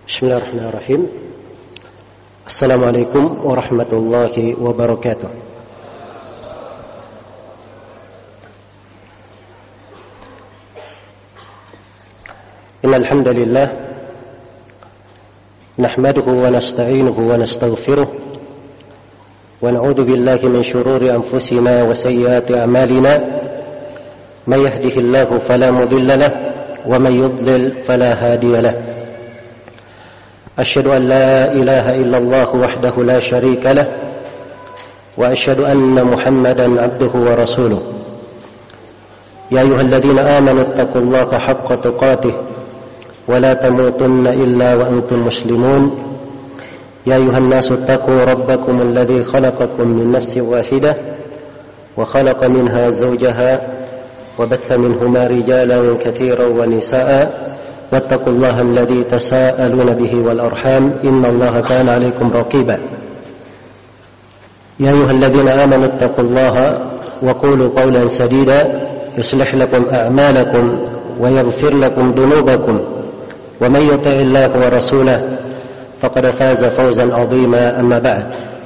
Bismillahirrahmanirrahim. Assalamualaikum warahmatullahi wabarakatuh. Innal hamdalillah nahmaduhu wa nasta'inuhu wa nastaghfiruh wa na'udzu billahi min shururi anfusina wa sayyiati a'malina may yahdihillahu fala mudilla lahu wa may yudlil fala hadiya lahu. أشهد أن لا إله إلا الله وحده لا شريك له وأشهد أن محمدا عبده ورسوله يا أيها الذين آمنوا اتقوا الله حق تقاته ولا تموتن إلا وأنتم مسلمون يا أيها الناس اتقوا ربكم الذي خلقكم من نفس واحدة وخلق منها زوجها وبث منهما رجالا كثيرا ونساء واتقوا الله الذي تساءلون به والأرحام إن الله كان عليكم رقيبا يا أيها الذين آمنوا اتقوا الله وقولوا قولا سديدا يصلح لكم أعمالكم ويغفر لكم ذنوبكم ومن يطع الله ورسوله فقد فاز فوزا عظيما أما بعد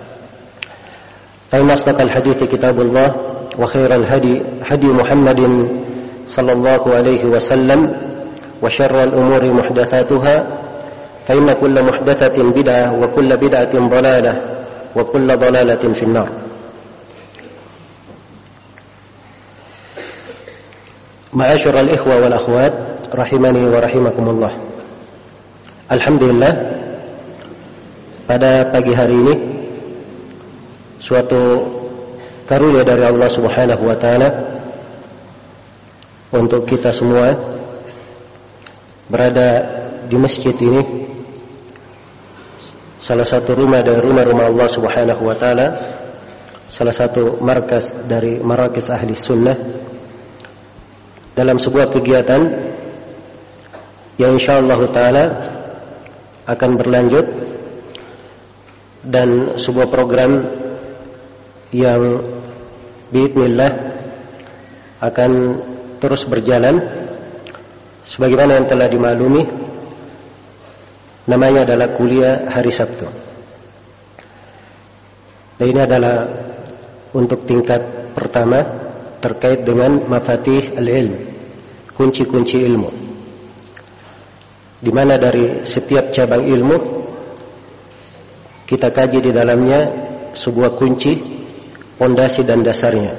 فإن أصدق الحديث كتاب الله وخير الهدي هدي محمد صلى الله عليه وسلم وشر الأمور محدثاتها فإن كل محدثة بدعة وكل بدعة ضلالة وكل ضلالة في النار. Ma'asyiral ikhwa wal akhwat rahimani wa rahimakumullah. Alhamdulillah, pada pagi hari ini suatu karunia dari Allah Subhanahu wa taala untuk kita semua berada di masjid ini, salah satu rumah dari rumah-rumah Allah Subhanahu wa taala, salah satu markas dari marakis ahli sunnah, dalam sebuah kegiatan yang insyaallah taala akan berlanjut, dan sebuah program yang biidznillah akan terus berjalan sebagaimana yang telah dimaklumi. Namanya adalah kuliah hari Sabtu. Dan ini adalah untuk tingkat pertama terkait dengan mafatih al-ilm, kunci-kunci ilmu, di mana dari setiap cabang ilmu kita kaji di dalamnya sebuah kunci, pondasi dan dasarnya.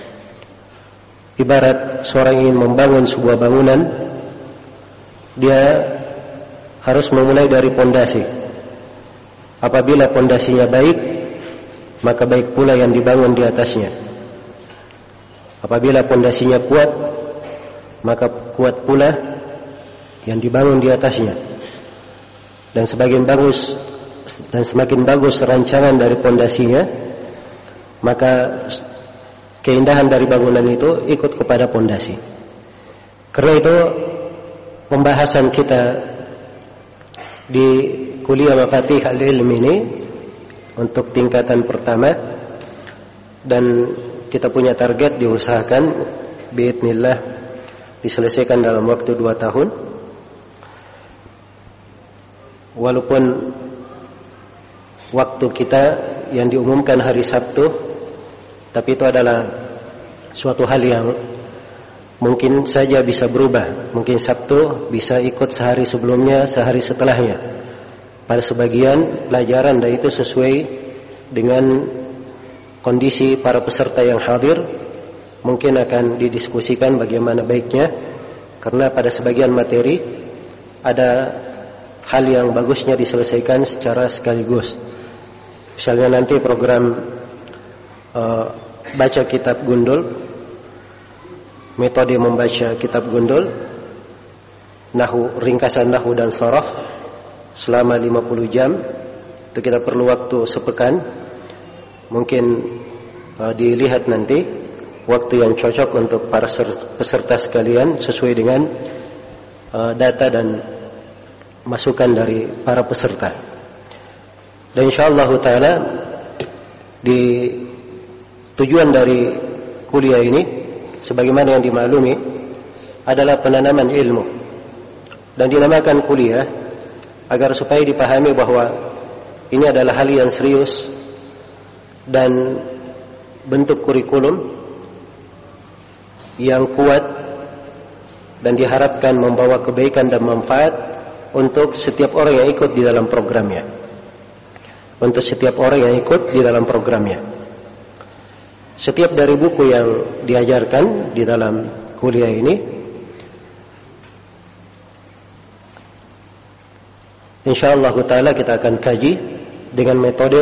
Ibarat seorang ingin membangun sebuah bangunan, dia harus memulai dari pondasi. Apabila pondasinya baik, maka baik pula yang dibangun di atasnya. Apabila pondasinya kuat, maka kuat pula yang dibangun di atasnya. Dan semakin bagus rancangan dari pondasinya, maka keindahan dari bangunan itu ikut kepada pondasi. Karena itu pembahasan kita di kuliah Mafatih al-Ilm ini untuk tingkatan pertama, dan kita punya target diusahakan biidznillah diselesaikan dalam waktu 2 tahun. Walaupun waktu kita yang diumumkan hari Sabtu, tapi itu adalah suatu hal yang mungkin saja bisa berubah. Mungkin Sabtu bisa ikut sehari sebelumnya, sehari setelahnya. Pada sebagian pelajaran, dan itu sesuai dengan kondisi para peserta yang hadir. Mungkin akan didiskusikan bagaimana baiknya, karena pada sebagian materi ada hal yang bagusnya diselesaikan secara sekaligus. Misalnya nanti program baca kitab gundul, metode membaca kitab gundul, ringkasan nahwu dan sharaf selama 50 jam. Itu kita perlu waktu sepekan. Mungkin dilihat nanti waktu yang cocok untuk para peserta sekalian sesuai dengan data dan masukan dari para peserta. Dan insyaallah taala di tujuan dari kuliah ini, sebagaimana yang dimaklumi, adalah penanaman ilmu. Dan dinamakan kuliah agar supaya dipahami bahwa ini adalah hal yang serius dan bentuk kurikulum yang kuat dan diharapkan membawa kebaikan dan manfaat untuk setiap orang yang ikut di dalam programnya. Untuk setiap orang yang ikut di dalam programnya. Setiap dari buku yang diajarkan di dalam kuliah ini, insyaallah ta'ala kita akan kaji dengan metode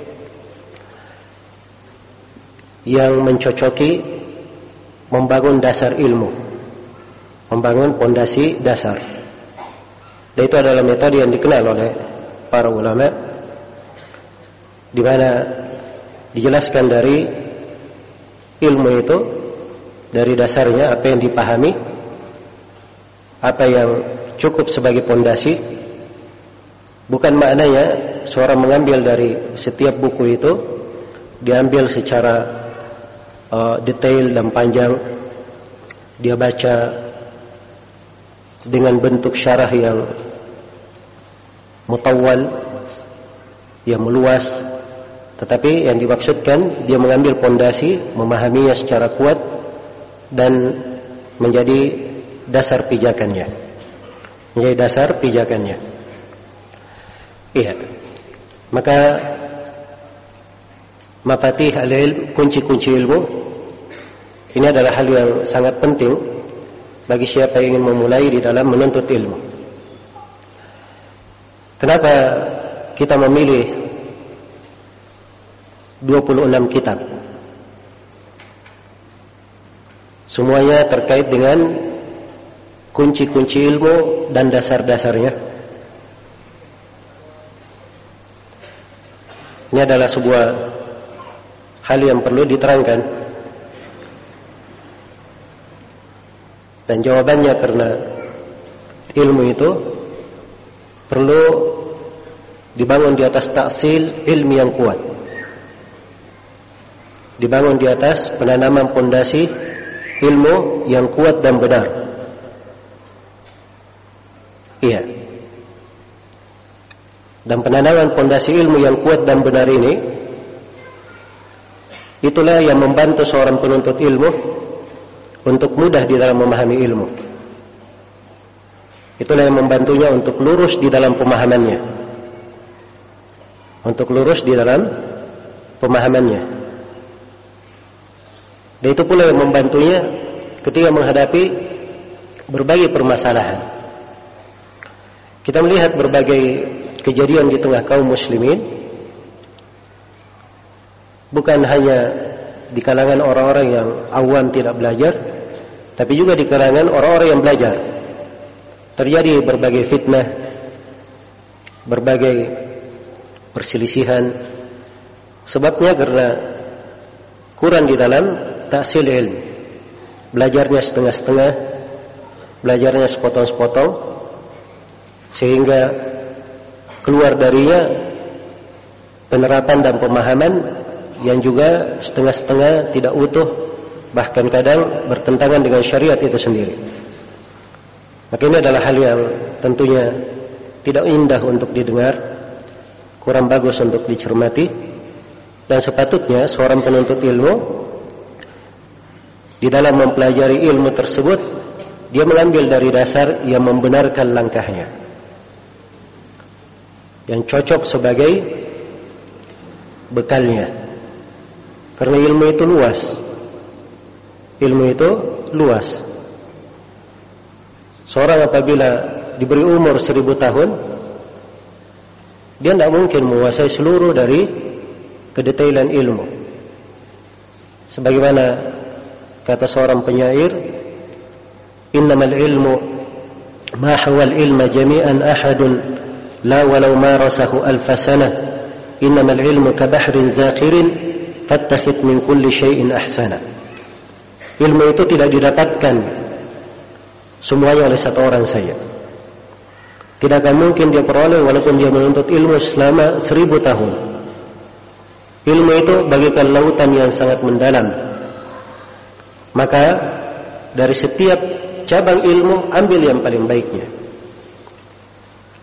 yang mencocoki membangun dasar ilmu, membangun pondasi dasar. Dan itu adalah metode yang dikenal oleh para ulama, di mana dijelaskan dari ilmu itu, dari dasarnya apa yang dipahami, apa yang cukup sebagai pondasi. Bukan maknanya seorang mengambil dari setiap buku itu diambil secara detail dan panjang, dia baca dengan bentuk syarah yang mutawwal, yang meluas, tetapi yang dimaksudkan dia mengambil pondasi, memahaminya secara kuat dan menjadi dasar pijakannya. Menjadi dasar pijakannya. Iya. Maka mafatih al-ilm, kunci-kunci ilmu, ini adalah hal yang sangat penting bagi siapa yang ingin memulai di dalam menuntut ilmu. Kenapa kita memilih 26 kitab? Semuanya terkait dengan kunci-kunci ilmu dan dasar-dasarnya. Ini adalah sebuah hal yang perlu diterangkan. Dan jawabannya karena ilmu itu perlu dibangun di atas taksil ilmi yang kuat. Dibangun di atas penanaman pondasi ilmu yang kuat dan benar. Iya. Dan penanaman pondasi ilmu yang kuat dan benar ini, itulah yang membantu seorang penuntut ilmu untuk mudah di dalam memahami ilmu. Itulah yang membantunya untuk lurus di dalam pemahamannya. Untuk lurus di dalam pemahamannya. Dan itu pula yang membantunya ketika menghadapi berbagai permasalahan. Kita melihat berbagai kejadian di tengah kaum muslimin, bukan hanya di kalangan orang-orang yang awam tidak belajar, tapi juga di kalangan orang-orang yang belajar. Terjadi berbagai fitnah, berbagai perselisihan. Sebabnya karena kurang di dalam tahsil ilmu. Belajarnya setengah-setengah, belajarnya sepotong-sepotong, sehingga keluar darinya penerapan dan pemahaman yang juga setengah-setengah, tidak utuh, bahkan kadang bertentangan dengan syariat itu sendiri. Maka ini adalah hal yang tentunya tidak indah untuk didengar, kurang bagus untuk dicermati, dan sepatutnya seorang penuntut ilmu di dalam mempelajari ilmu tersebut, dia mengambil dari dasar yang membenarkan langkahnya, yang cocok sebagai bekalnya. Karena ilmu itu luas. Ilmu itu luas. Seorang apabila diberi umur 1000 tahun, dia tidak mungkin menguasai seluruh dari kedetailan ilmu. Sebagaimana kata seorang penyair, innamal ilmu ma hawal ilma jami'an ahadun la walau marasahu alfasanah, innamal ilmu kabahrin zaqirin fattakhid min kulli syai'in ahsana. Ilmu itu tidak didapatkan semuanya oleh satu orang saja. Tidak akan mungkin dia peroleh walaupun dia menuntut ilmu selama 1000 tahun. Ilmu itu bagaikan lautan yang sangat mendalam. Maka dari setiap cabang ilmu ambil yang paling baiknya.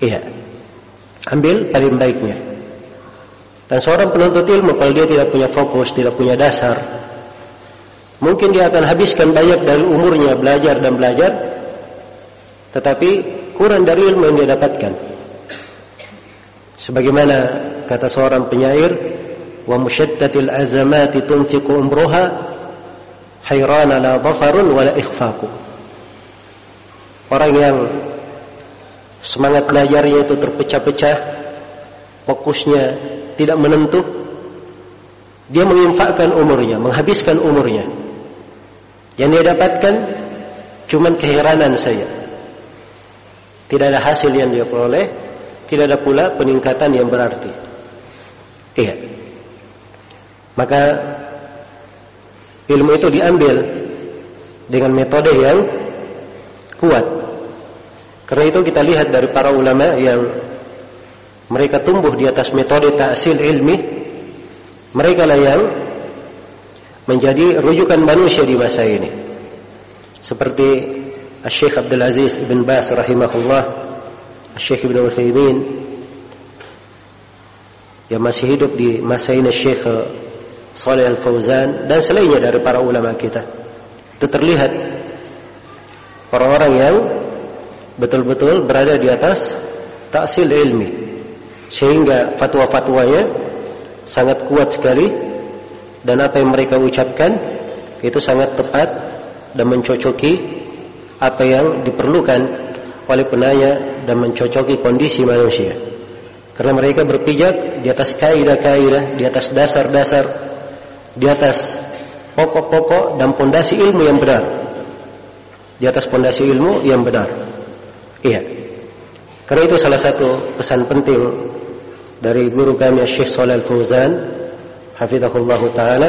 Iya. Ambil paling baiknya. Dan seorang penuntut ilmu kalau dia tidak punya fokus, tidak punya dasar, mungkin dia akan habiskan banyak dari umurnya belajar dan belajar, tetapi kurang dari ilmu yang dia dapatkan. Sebagaimana kata seorang penyair, wa musyattatil azamati tunfiqu umruha hayrana la dhafarun wa la ikhfaqu. Orang yang semangat belajarnya itu terpecah-pecah, fokusnya tidak menentu, dia menginfakkan umurnya, menghabiskan umurnya. Yang dia dapatkan cuman keheranan saja. Tidak ada hasil yang dia peroleh, tidak ada pula peningkatan yang berarti. Iya. Maka ilmu itu diambil dengan metode yang kuat. Karena itu kita lihat dari para ulama yang mereka tumbuh di atas metode ta'sil ilmi, mereka lah yang menjadi rujukan manusia di masa ini. Seperti Syekh Abdul Aziz Ibn Baz rahimahullah, Syekh Ibn Utsaimin yang masih hidup di masa ini, Syekh Shalih Al-Fauzan, dan selainnya dari para ulama kita. Itu terlihat orang-orang yang betul-betul berada di atas ta'sil ilmi, sehingga fatwa-fatwanya sangat kuat sekali, dan apa yang mereka ucapkan itu sangat tepat dan mencocoki apa yang diperlukan oleh penanya dan mencocoki kondisi manusia. Karena mereka berpijak di atas kaidah-kaidah, di atas dasar-dasar, di atas pokok-pokok dan pondasi ilmu yang benar. Di atas pondasi ilmu yang benar. Iya. Karena itu salah satu pesan penting dari guru kami Syekh Shalih Al-Fauzan hafizahullah taala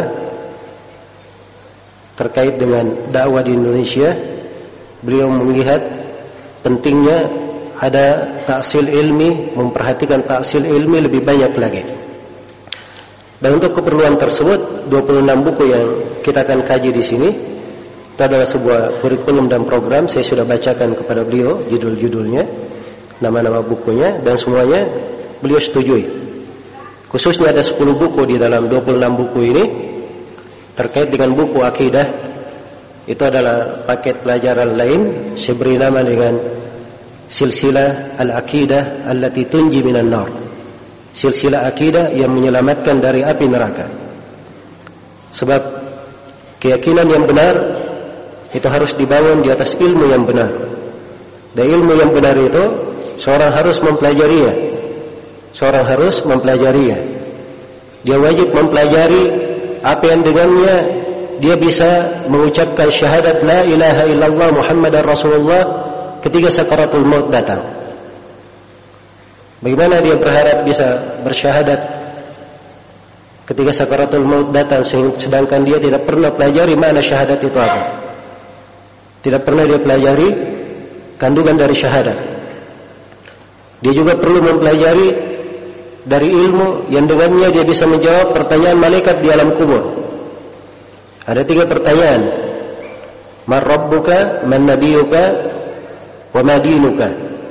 terkait dengan dakwah di Indonesia. Beliau melihat pentingnya ada ta'sil ilmi, memperhatikan ta'sil ilmi lebih banyak lagi. Dan untuk keperluan tersebut, 26 buku yang kita akan kaji di sini itu adalah sebuah kurikulum dan program. Saya sudah bacakan kepada beliau judul-judulnya, nama-nama bukunya, dan semuanya beliau setujui. Khususnya ada 10 buku di dalam 26 buku ini terkait dengan buku akidah. Itu adalah paket pelajaran lain. Saya beri nama dengan Silsilah Al-Aqidah Allati Tunji Minan Nar. Silsilah akidah yang menyelamatkan dari api neraka. Sebab keyakinan yang benar itu harus dibangun di atas ilmu yang benar. Dan ilmu yang benar itu seorang harus mempelajarinya. Seorang harus mempelajarinya. Dia wajib mempelajari apa yang dengannya dia bisa mengucapkan syahadat la ilaha illallah Muhammadar Rasulullah ketika sakaratul maut datang. Bagaimana dia berharap bisa bersyahadat ketika sakaratul maut datang, sedangkan dia tidak pernah pelajari mana syahadat itu apa? Tidak pernah dia pelajari kandungan dari syahadat. Dia juga perlu mempelajari dari ilmu yang dengannya dia bisa menjawab pertanyaan malaikat di alam kubur. Ada 3 pertanyaan. Man rabbuka, man nabiyuka, wa ma dinuka.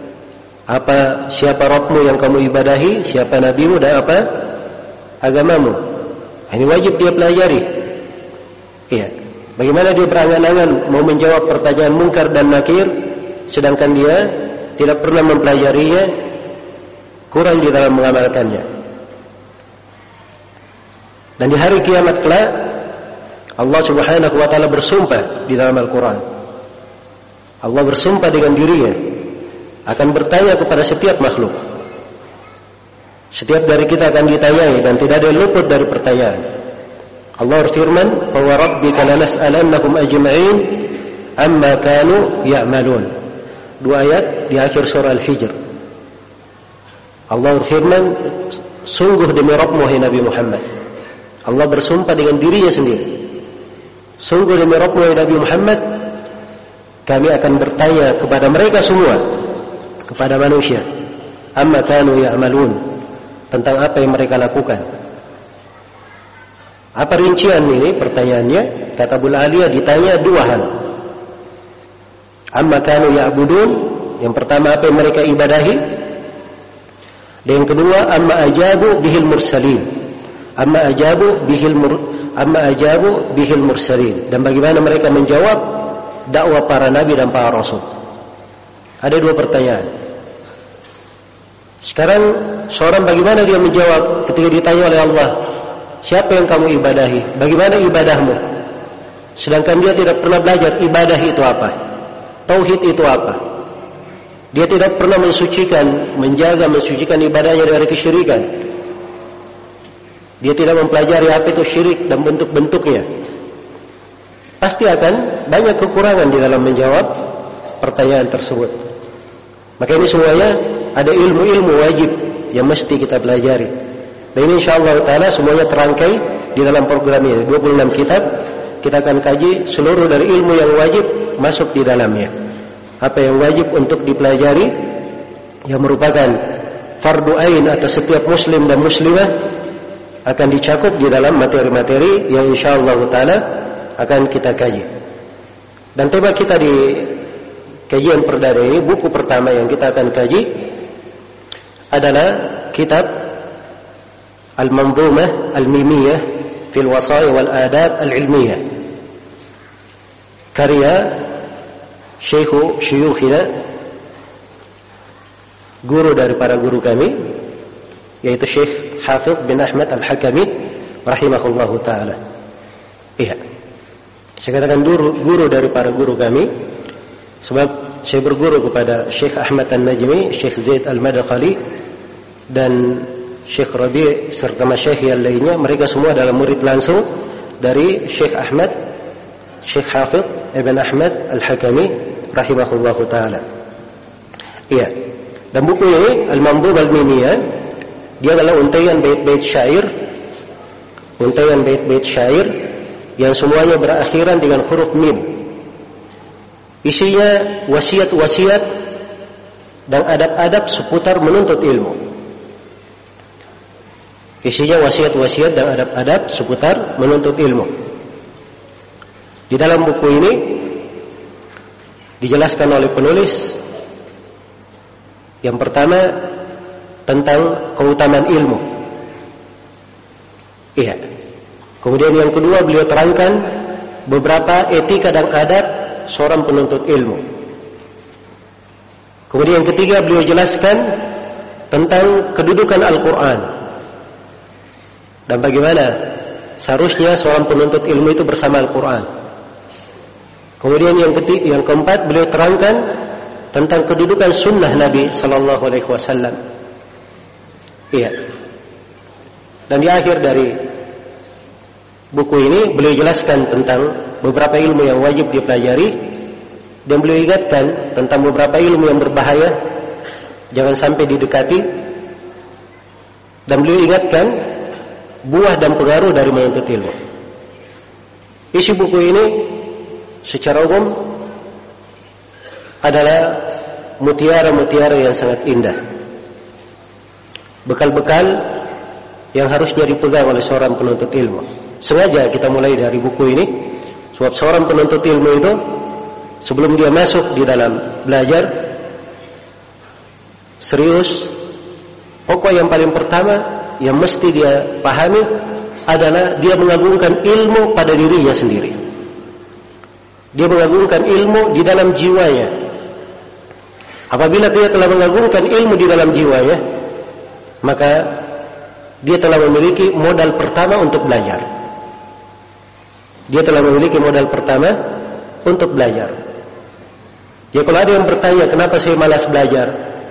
Siapa Rabbmu yang kamu ibadahi, siapa nabimu, dan apa agamamu. Ini wajib dia pelajari. Iya. Bagaimana dia berangan-angan mau menjawab pertanyaan munkar dan nakir, sedangkan dia tidak pernah mempelajarinya, kurang di dalam mengamalkannya. Dan di hari kiamat kelak Allah Subhanahu wa taala bersumpah di dalam Al-Qur'an. Allah bersumpah dengan dirinya akan bertanya kepada setiap makhluk. Setiap dari kita akan ditanyai dan tidak ada yang luput dari pertanyaan. Allah berfirman, "Wa rabbika lanas'alannahum ajma'in amma kanu ya'malun." 2 ayat di akhir surah Al-Hijr. Allah berfirman, sungguh demi Rabbmu hai Nabi Muhammad. Allah bersumpah dengan dirinya sendiri. Sungguh demi Rabbmu hai Nabi Muhammad, kami akan bertanya kepada mereka semua, kepada manusia, amma kanu ya'malun, tentang apa yang mereka lakukan. Apa rincian ini pertanyaannya? Kata Abu Aliyah, ditanya 2 hal. Amma kanu ya'budun, yang pertama apa yang mereka ibadahi, Dan yang kedua, amma ajabu bihil mursalin. Amma ajabu bihil mursalin. Dan bagaimana mereka menjawab dakwah para nabi dan para rasul. Ada dua pertanyaan. Sekarang seorang bagaimana dia menjawab ketika ditanya oleh Allah, siapa yang kamu ibadahi? Bagaimana ibadahmu? Sedangkan dia tidak pernah belajar ibadah itu apa, tauhid itu apa. Dia tidak pernah mensucikan ibadahnya dari kesyirikan. Dia tidak mempelajari apa itu syirik dan bentuk-bentuknya. Pasti akan banyak kekurangan di dalam menjawab pertanyaan tersebut. Maka ini semuanya ada ilmu-ilmu wajib yang mesti kita pelajari. Dan ini insyaallah ta'ala semuanya terangkai di dalam program ini. 26 kitab kita akan kaji seluruh dari ilmu yang wajib masuk di dalamnya. Apa yang wajib untuk dipelajari yang merupakan fardu ain atas setiap muslim dan muslimah akan dicakup di dalam materi-materi yang insyaallah ta'ala akan kita kaji. Dan tema kita di kajian perdana ini, buku pertama yang kita akan kaji adalah kitab Al-Manzumah Al-Mimiyah fil Wasaya wal Adab Al-Ilmiyah, karya syuyukhina, guru dari para guru kami, yaitu Syekh Hafidh bin Ahmad Al-Hakami rahimahullahu ta'ala. Iya, saya katakan guru dari para guru kami sebab saya berguru kepada Syekh Ahmad An-Najmi, Syekh Zaid Al-Madkhali dan Syekh Rabi' serta masyayikh yang lainnya. Mereka semua adalah murid langsung dari Syekh Ahmad, Syekh Hafidh Ibn Ahmad Al-Hakami rahimahullahu ta'ala. Iya. Dan buku ini Al-Manzumah Al-Mimiyah, dia adalah untaian bait-bait syair, yang semuanya berakhiran dengan huruf mim. Isinya wasiat-wasiat dan adab-adab seputar menuntut ilmu. Di dalam buku ini dijelaskan oleh penulis yang pertama tentang keutamaan ilmu. Iya. Kemudian yang kedua beliau terangkan beberapa etika dan adab seorang penuntut ilmu. Kemudian yang ketiga beliau jelaskan tentang kedudukan Al-Quran dan bagaimana seharusnya seorang penuntut ilmu itu bersama Al-Quran. Kemudian yang keempat beliau terangkan tentang kedudukan sunnah Nabi Sallallahu Alaihi Wasallam. Iya. Dan di akhir dari buku ini beliau jelaskan tentang beberapa ilmu yang wajib dipelajari dan beliau ingatkan tentang beberapa ilmu yang berbahaya, jangan sampai didekati, dan beliau ingatkan buah dan pengaruh dari menuntut ilmu. Isi buku ini secara umum adalah mutiara-mutiara yang sangat indah, bekal-bekal yang harusnya dipegang oleh seorang penuntut ilmu. Sengaja kita mulai dari buku ini sebab seorang penuntut ilmu itu sebelum dia masuk di dalam belajar serius, pokok yang paling pertama yang mesti dia pahami adalah dia mengagungkan ilmu pada dirinya sendiri. Dia mengagungkan ilmu di dalam jiwanya. Apabila dia telah mengagungkan ilmu di dalam jiwanya, maka dia telah memiliki modal pertama untuk belajar. Ya, kalau ada yang bertanya, kenapa saya malas belajar?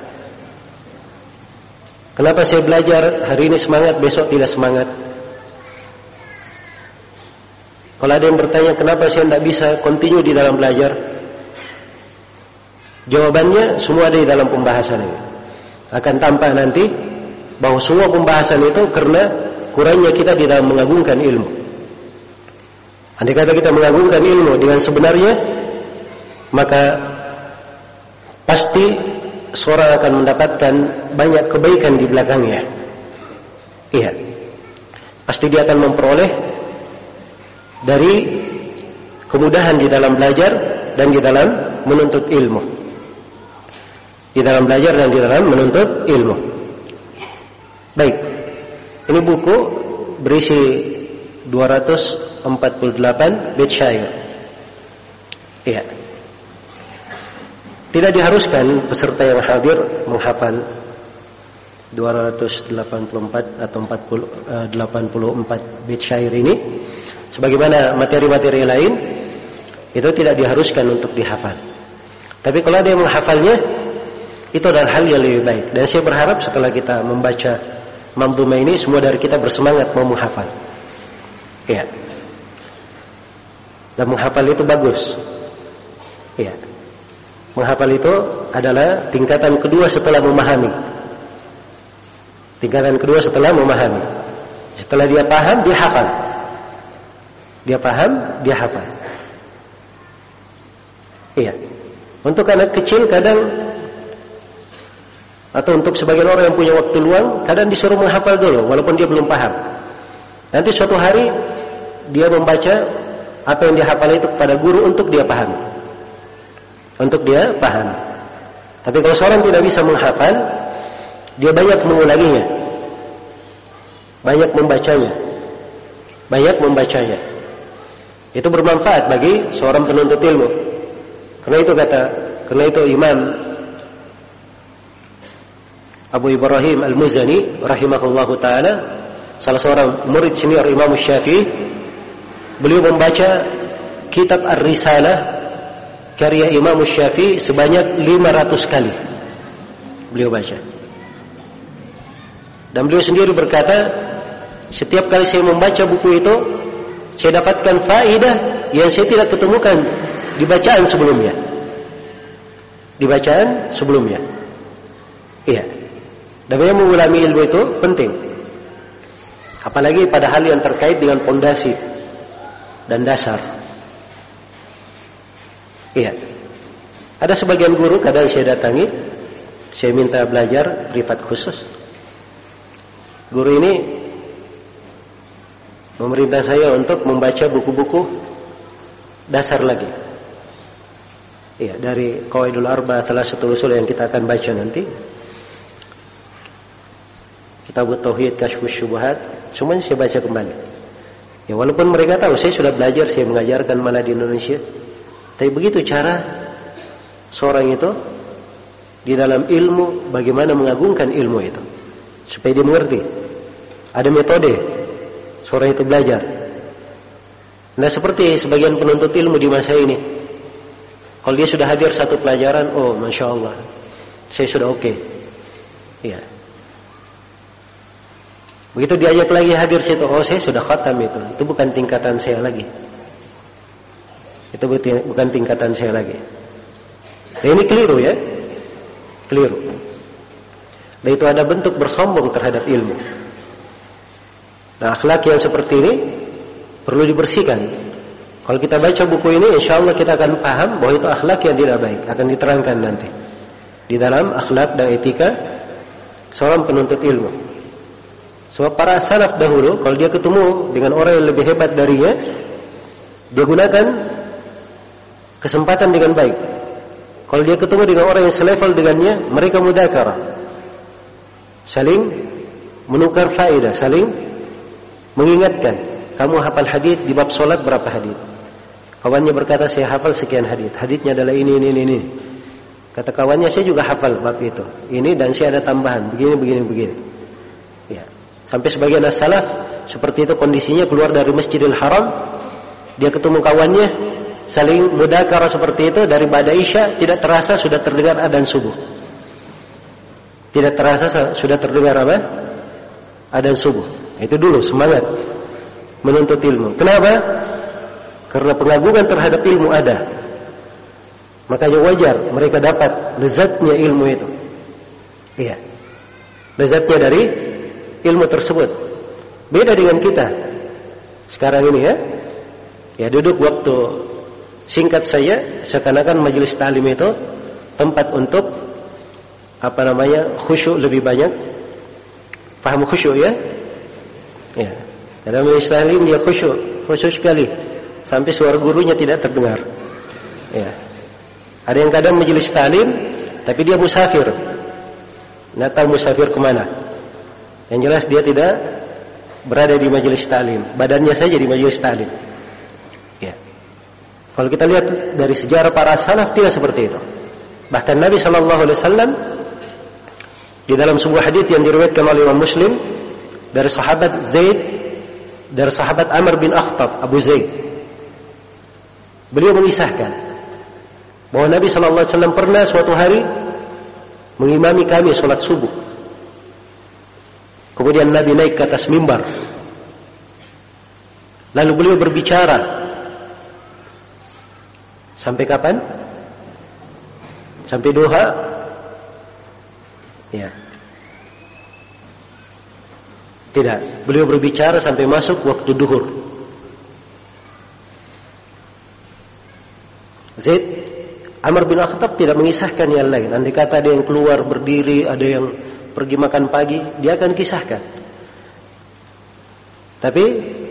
Kenapa saya belajar hari ini semangat, besok tidak semangat? Kalau ada yang bertanya, kenapa saya tidak bisa continue di dalam belajar? Jawabannya semua ada di dalam pembahasan ini. Akan tampak nanti bahwa semua pembahasan itu karena kurangnya kita di dalam mengagungkan ilmu. Andai kata kita mengagungkan ilmu dengan sebenarnya, maka pasti seorang akan mendapatkan banyak kebaikan di belakangnya. Iya. Pasti dia akan memperoleh dari kemudahan di dalam belajar dan di dalam menuntut ilmu. Baik. Ini buku berisi 248 bait syair. Iya. Tidak diharuskan peserta yang hadir menghafal 284 atau 84 bait syair ini. Sebagaimana materi-materi lain, itu tidak diharuskan untuk dihafal. Tapi kalau ada yang menghafalnya, itu adalah hal yang lebih baik. Dan saya berharap setelah kita membaca manzumah ini, semua dari kita bersemangat mau menghafal. Ya. Dan menghafal itu bagus. Ya. Menghafal itu adalah tingkatan kedua setelah memahami. Tingkatan kedua setelah memahami. Setelah dia paham, dia hafal. Dia paham, dia hafal. Iya. Untuk anak kecil kadang, atau untuk sebagian orang yang punya waktu luang, kadang disuruh menghafal dulu walaupun dia belum paham. Nanti suatu hari dia membaca apa yang dia hafal itu kepada guru untuk dia paham. Untuk dia paham. Tapi kalau seorang tidak bisa menghafal, dia banyak mengulanginya, banyak membacanya, banyak membacanya. Itu bermanfaat bagi seorang penuntut ilmu. Karena itu Imam Abu Ibrahim Al-Muzani rahimahullahu taala, salah seorang murid senior Imam Syafi'i, beliau membaca kitab Ar-Risalah karya Imam Syafi'i sebanyak 500 kali. Beliau baca. Dan beliau sendiri berkata, setiap kali saya membaca buku itu, saya dapatkan faedah yang saya tidak ketemukan di bacaan sebelumnya. Di bacaan sebelumnya. Iya. Dan yang mengulangi ilmu itu penting. Apalagi pada hal yang terkait dengan pondasi dan dasar. Iya. Ada sebagian guru kadang saya datangi, saya minta belajar privat khusus. Guru ini memerintah saya untuk membaca buku-buku dasar lagi. Iya, dari Qawaidul Arba'ah, Thalatsatul Ushul yang kita akan baca nanti. Kitabut Tauhid, Kasyfus Syubhat, semuanya saya baca kembali. Ya, walaupun mereka tahu saya sudah belajar, saya mengajarkan malah di Indonesia. Tapi begitu cara seorang itu di dalam ilmu, bagaimana mengagungkan ilmu itu supaya dia mengerti. Ada metode seorang itu belajar. Nah, seperti sebagian penuntut ilmu di masa ini, kalau dia sudah hadir satu pelajaran, oh Masya Allah, saya sudah oke. Ya. Begitu diajak lagi hadir situ, oh saya sudah khatam itu bukan tingkatan saya lagi. Itu bukan tingkatan saya lagi. Nah, ini keliru ya, keliru. Dan itu ada bentuk bersombong terhadap ilmu. Nah, akhlak yang seperti ini perlu dibersihkan. Kalau kita baca buku ini, insya Allah kita akan paham bahwa itu akhlak yang tidak baik. Akan diterangkan nanti di dalam akhlak dan etika seorang penuntut ilmu. Sebab para salaf dahulu, kalau dia ketemu dengan orang yang lebih hebat darinya, dia gunakan kesempatan dengan baik. Kalau dia ketemu dengan orang yang selevel dengannya, mereka mudzakarah, saling menukar faedah, saling mengingatkan. Kamu hafal hadis di bab solat berapa hadis? Kawannya berkata saya hafal sekian hadis. Hadisnya adalah ini. Kata kawannya saya juga hafal bab itu. Ini dan saya ada tambahan begini. Ya. Sampai sebagian as-salaf seperti itu kondisinya, keluar dari Masjidil Haram, dia ketemu kawannya, saling mudzakarah seperti itu, dari ba'da Isya tidak terasa sudah terdengar adzan subuh. Tidak terasa sudah terdengar apa? Adzan subuh. Itu dulu semangat menuntut ilmu. Kenapa? Karena pengagungan terhadap ilmu ada. Makanya wajar mereka dapat lezatnya ilmu itu. Iya. Lezatnya dari ilmu tersebut. Beda dengan kita sekarang ini ya. Ya, duduk waktu singkat saja, seakan-akan majelis ta'lim itu tempat untuk khusyuk lebih banyak. Paham khusyuk ya? Ya. Dalam majelis ta'lim dia khusyuk sekali sampai suara gurunya tidak terdengar. Ya. Ada yang kadang majelis ta'lim tapi dia musafir. Nggak tahu musafir kemana. Yang jelas dia tidak berada di majelis ta'lim, badannya saja di majelis ta'lim. Ya. Kalau kita lihat dari sejarah para salaf tidak seperti itu. Bahkan Nabi SAW di dalam sebuah hadits yang diriwayatkan oleh Imam Muslim dari sahabat Zaid, dari sahabat Amr bin Akhtab, Abu Zaid, beliau mengisahkan bahwa Nabi SAW pernah suatu hari mengimami kami sholat subuh. Kemudian Nabi naik ke atas mimbar. Lalu beliau berbicara. Sampai kapan? Sampai duha? Ya. Tidak. Beliau berbicara sampai masuk waktu duhur. Zaid Amr bin Akhtab tidak mengisahkan yang lain. Andai kata ada yang keluar berdiri, ada yang pergi makan pagi, dia akan kisahkan. Tapi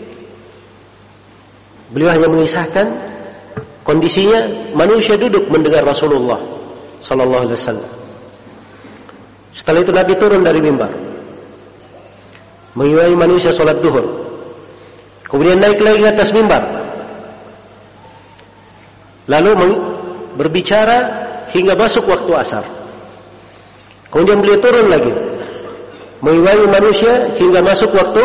beliau hanya mengisahkan kondisinya manusia duduk mendengar Rasulullah sallallahu alaihi wasallam. Setelah itu Nabi turun dari mimbar, mengimami manusia salat duhur. Kemudian naik lagi ke atas mimbar, lalu berbicara hingga masuk waktu asar. Kemudian beliau turun lagi, mengimami manusia hingga masuk waktu.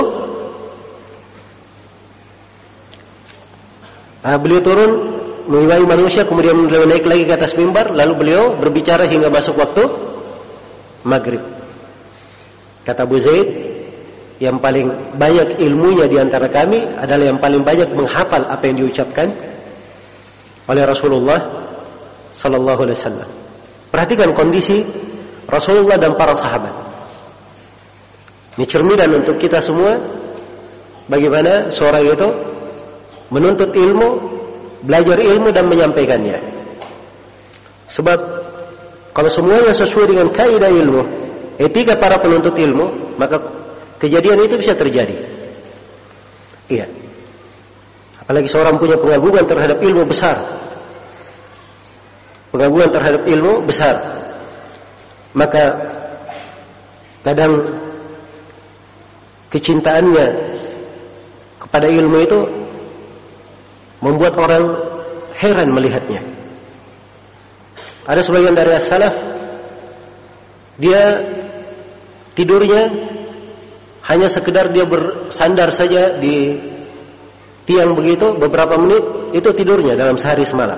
Beliau turun mengimami manusia, kemudian beliau naik lagi ke atas mimbar, lalu beliau berbicara hingga masuk waktu maghrib. Kata Abu Zaid, yang paling banyak ilmunya di antara kami adalah yang paling banyak menghafal apa yang diucapkan oleh Rasulullah sallallahu alaihi wasallam. Perhatikan kondisi Rasulullah dan para sahabat. Ini cerminan untuk kita semua bagaimana seorang itu menuntut ilmu, belajar ilmu dan menyampaikannya. Sebab kalau semuanya sesuai dengan kaidah ilmu, etika para penuntut ilmu, maka kejadian itu bisa terjadi. Iya. Apalagi seorang punya pengagungan terhadap ilmu besar. Pengagungan terhadap ilmu besar. Maka kadang kecintaannya kepada ilmu itu membuat orang heran melihatnya. Ada sebagian dari as-salaf, dia tidurnya hanya sekedar dia bersandar saja di tiang begitu beberapa menit, itu tidurnya dalam sehari semalam.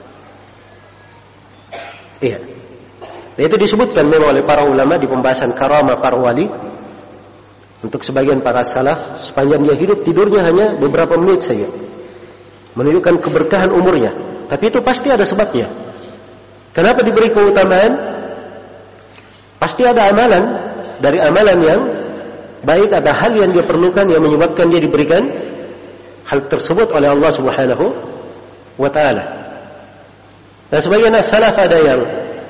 Iya. Itu disebutkan memang oleh para ulama di pembahasan karamah para wali. Untuk sebagian para salaf, sepanjang dia hidup tidurnya hanya beberapa menit saja, menunjukkan keberkahan umurnya. Tapi itu pasti ada sebabnya. Kenapa diberi keutamaan? Pasti ada amalan, dari amalan yang baik, ada hal yang dia perlukan yang menyebabkan dia diberikan hal tersebut oleh Allah Subhanahu wa ta'ala. Dan sebagian salaf ada yang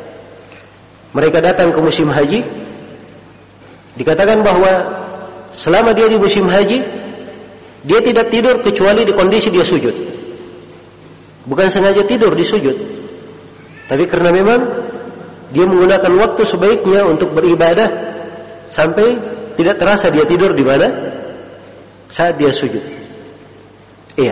mereka datang ke musim haji, dikatakan bahwa selama dia di musim haji, dia tidak tidur kecuali di kondisi dia sujud. Bukan sengaja tidur di sujud, tapi karena memang dia menggunakan waktu sebaiknya untuk beribadah sampai tidak terasa dia tidur di mana saat dia sujud. Iya.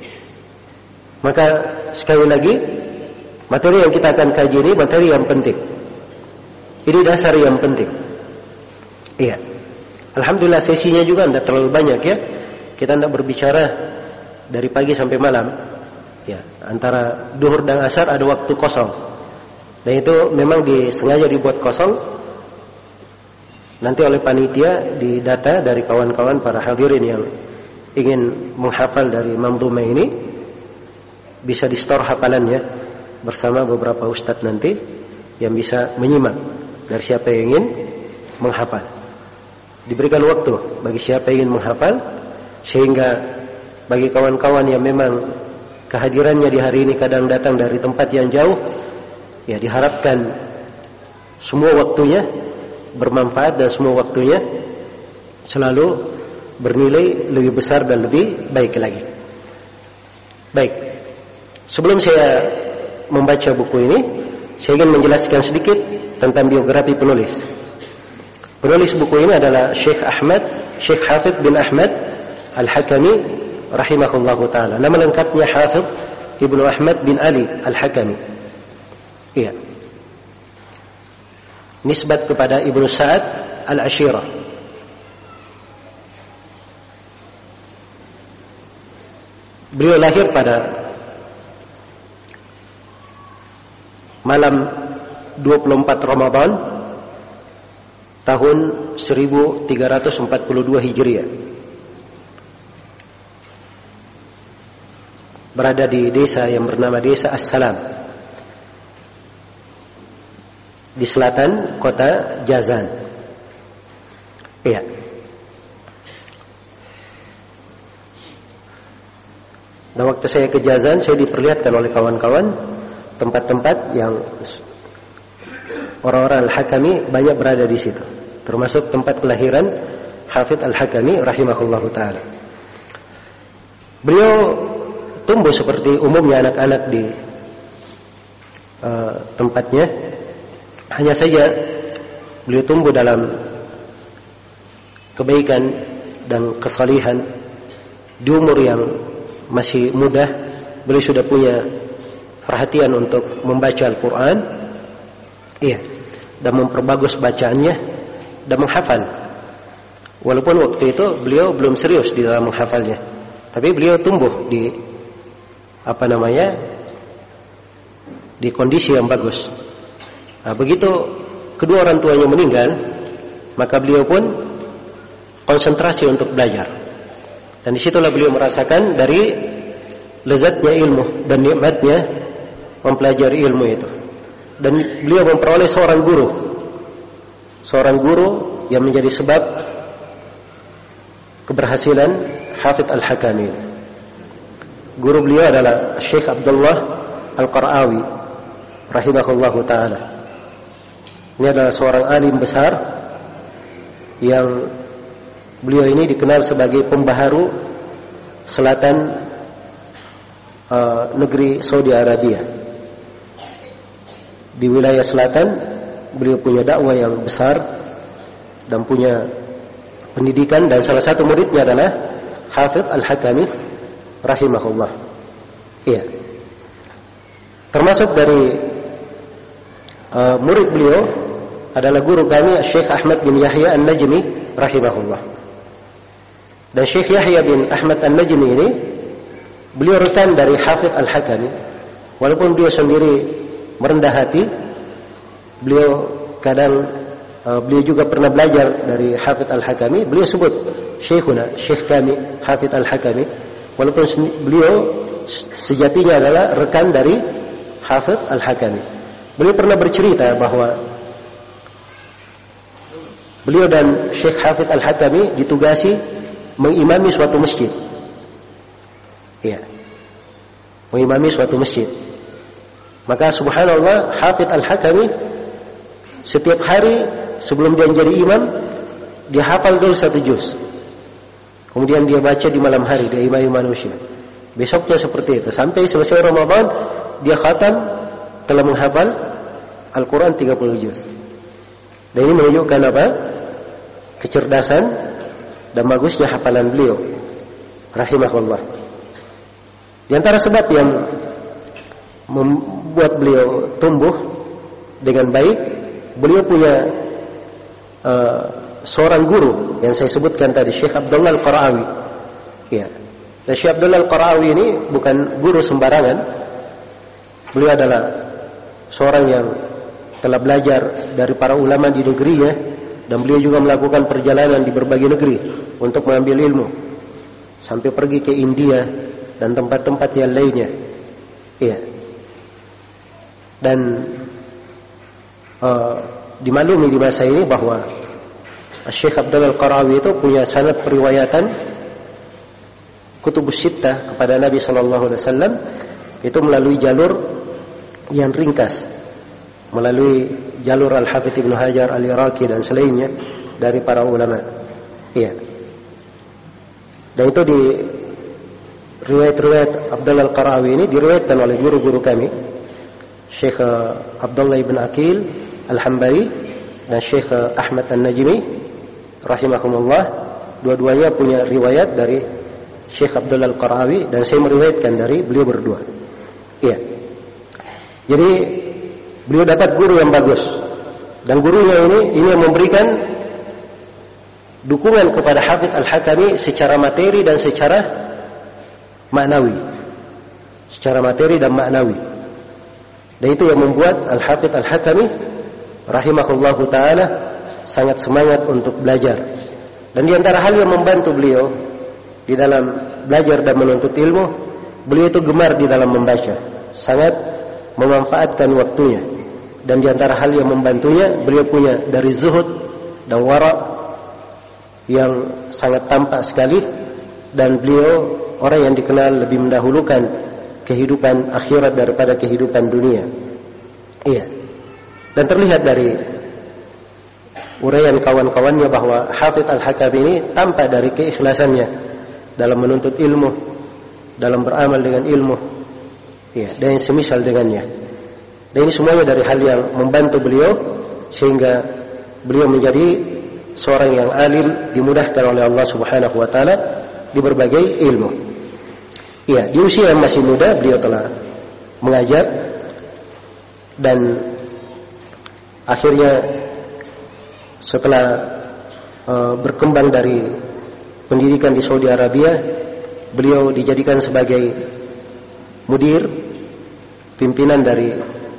Maka sekali lagi, materi yang kita akan kaji ini materi yang penting. Ini dasar yang penting. Iya. Alhamdulillah sesinya juga tidak terlalu banyak ya. Kita tidak berbicara dari pagi sampai malam. Ya, antara duhur dan asar ada waktu kosong. Dan itu memang disengaja dibuat kosong. Nanti oleh panitia didata dari kawan-kawan para hadirin yang ingin menghafal dari manzumah ini, bisa di store hafalannya bersama beberapa ustadz nanti yang bisa menyimak. Dari siapa yang ingin menghafal, diberikan waktu bagi siapa yang ingin menghafal, sehingga bagi kawan-kawan yang memang kehadirannya di hari ini kadang datang dari tempat yang jauh, ya diharapkan semua waktunya bermanfaat dan semua waktunya selalu bernilai lebih besar dan lebih baik lagi. Baik, sebelum saya membaca buku ini, saya ingin menjelaskan sedikit tentang biografi penulis. Penulis buku ini adalah Syekh Hafidh bin Ahmad Al-Hakami rahimahullahu taala. Nama lengkapnya Hafidh Ibnu Ahmad bin Ali Al-Hakami. Iya. Nisbat kepada Ibnu Sa'ad Al-Ashirah. Beliau lahir pada malam 24 Ramadan tahun 1342 Hijriah. Berada di desa yang bernama Desa As-Salam di selatan kota Jazan. Iya. Dan waktu saya ke Jazan, saya diperlihatkan oleh kawan-kawan tempat-tempat yang orang-orang Al-Hakami banyak berada di situ, termasuk tempat kelahiran Hafidh Al-Hakami rahimahullahu taala. Beliau tumbuh seperti umumnya anak-anak di tempatnya. Hanya saja beliau tumbuh dalam kebaikan dan kesalihan. Di umur yang masih muda, beliau sudah punya perhatian untuk membaca Al-Quran, iya, dan memperbagus bacaannya dan menghafal. Walaupun waktu itu beliau belum serius di dalam menghafalnya, tapi beliau tumbuh di di kondisi yang bagus. Nah, begitu kedua orang tuanya meninggal, maka beliau pun konsentrasi untuk belajar. Dan disitulah beliau merasakan dari lezatnya ilmu dan nikmatnya mempelajari ilmu itu. Dan beliau memperoleh seorang guru yang menjadi sebab keberhasilan Hafidh Al-Hakami. Guru beliau adalah Syekh Abdullah Al-Qara'awi rahimahullahu ta'ala. Ini adalah seorang alim besar yang beliau ini dikenal sebagai pembaharu selatan negeri Saudi Arabia. Di wilayah selatan beliau punya dakwah yang besar dan punya pendidikan, dan salah satu muridnya adalah Hafidh Al-Hakami rahimahullah. Iya. Termasuk dari murid beliau adalah guru kami Syekh Ahmad bin Yahya An-Najmi rahimahullah. Dan Syekh Yahya bin Ahmad An-Najmi ini beliau rekan dari Hafidh Al-Hakami. Walaupun beliau sendiri merendah hati, beliau juga pernah belajar dari Hafidh Al-Hakami. Beliau sebut Syekhuna, Syekh kami Hafidh Al-Hakami, walaupun beliau sejatinya adalah rekan dari Hafidh Al-Hakami. Beliau pernah bercerita bahwa beliau dan Syekh Hafidh Al-Hakami ditugasi mengimami suatu masjid. Iya, mengimami suatu masjid. Maka subhanallah, Hafidh Al-Hakami setiap hari sebelum dia menjadi imam, dia hafal dulu 1 juz. Kemudian dia baca di malam hari, dia imami manusia. Besoknya seperti itu. Sampai selesai Ramadan, dia khatam telah menghafal Al-Quran 30 juz. Dan ini menunjukkan apa? Kecerdasan dan bagusnya hafalan beliau rahimahullah. Di antara sebab yang membuat beliau tumbuh dengan baik, beliau punya seorang guru yang saya sebutkan tadi, Syekh Abdullah Al-Qara'awi. Ya. Dan Syekh Abdullah Al-Qara'awi ini bukan guru sembarangan. Beliau adalah seorang yang telah belajar dari para ulama di negerinya, dan beliau juga melakukan perjalanan di berbagai negeri untuk mengambil ilmu, sampai pergi ke India dan tempat-tempat yang lainnya. Iya. Dan dimaklumi di masa ini bahwa Syekh Abdullah Al-Qara'awi itu punya sanad periwayatan Kutubus Sittah kepada Nabi sallallahu alaihi wasallam itu melalui jalur yang ringkas, melalui jalur Al-Hafidh Ibnu Hajar Al-Iraqi dan selainnya dari para ulama. Iya. Dan itu di riwayat-riwayat Abdullah Al-Qara'awi ini diriwayatkan oleh guru-guru kami, Syekh Abdullah ibn Aqil Al-Hambali dan Syekh Ahmad An-Najmi rahimahumullah, dua-duanya punya riwayat dari Syekh Abdullah Al-Qaraawi, dan saya meriwayatkan dari beliau berdua. Iya. Jadi beliau dapat guru yang bagus, dan gurunya ini yang memberikan dukungan kepada Hafidz Al-Hakami secara materi dan secara maknawi. Secara materi dan maknawi. Dan itu yang membuat Al-Hafidz Al-Hakami rahimahullahu ta'ala sangat semangat untuk belajar. Dan di antara hal yang membantu beliau di dalam belajar dan menuntut ilmu, beliau itu gemar di dalam membaca, sangat memanfaatkan waktunya. Dan di antara hal yang membantunya, beliau punya dari zuhud dan wara yang sangat tampak sekali, dan beliau orang yang dikenal lebih mendahulukan kehidupan akhirat daripada kehidupan dunia. Iya. Dan terlihat dari uraian kawan-kawannya bahwa Hafidz Al-Hakami ini tampak dari keikhlasannya dalam menuntut ilmu, dalam beramal dengan ilmu, ya, dan yang semisal dengannya. Dan ini semuanya dari hal yang membantu beliau sehingga beliau menjadi seorang yang alim, dimudahkan oleh Allah Subhanahu wa taala di berbagai ilmu. Ya, di usia yang masih muda beliau telah mengajar, dan akhirnya setelah berkembang dari pendidikan di Saudi Arabia, beliau dijadikan sebagai mudir, pimpinan dari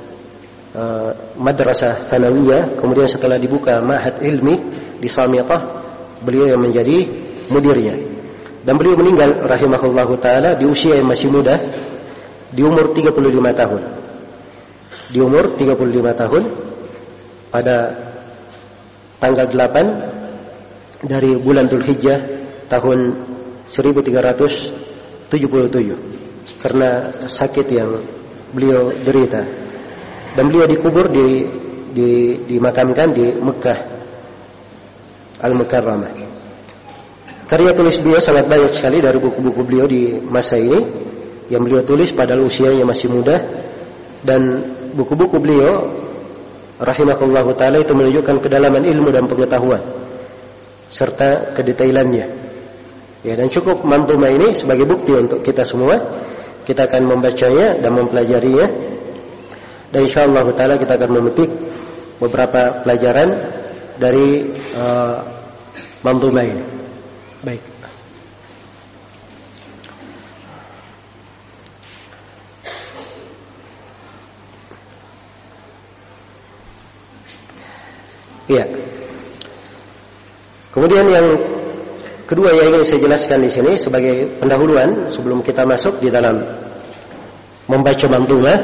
madrasah tsanawiyah. Kemudian setelah dibuka ma'had ilmi di Samitah, beliau yang menjadi mudirnya. Dan beliau meninggal rahimahullahu taala di usia yang masih muda, di umur 35 tahun. Di umur 35 tahun pada tanggal 8 dari bulan Dzulhijjah tahun 1377 karena sakit yang beliau derita. Dan beliau dikubur dimakamkan di Mekah Al-Mukarramah. Karya tulis beliau sangat banyak sekali dari buku-buku beliau di masa ini yang beliau tulis pada usianya masih muda, dan buku-buku beliau rahimahullahu ta'ala itu menunjukkan kedalaman ilmu dan pengetahuan serta kedetailannya. Ya, dan cukup manzumah ini sebagai bukti untuk kita semua. Kita akan membacanya dan mempelajarinya, dan insyaallah ta'ala kita akan memetik beberapa pelajaran dari manzumah ini. Baik. Iya. Kemudian yang kedua yang ingin saya jelaskan di sini sebagai pendahuluan sebelum kita masuk di dalam membaca manzumah.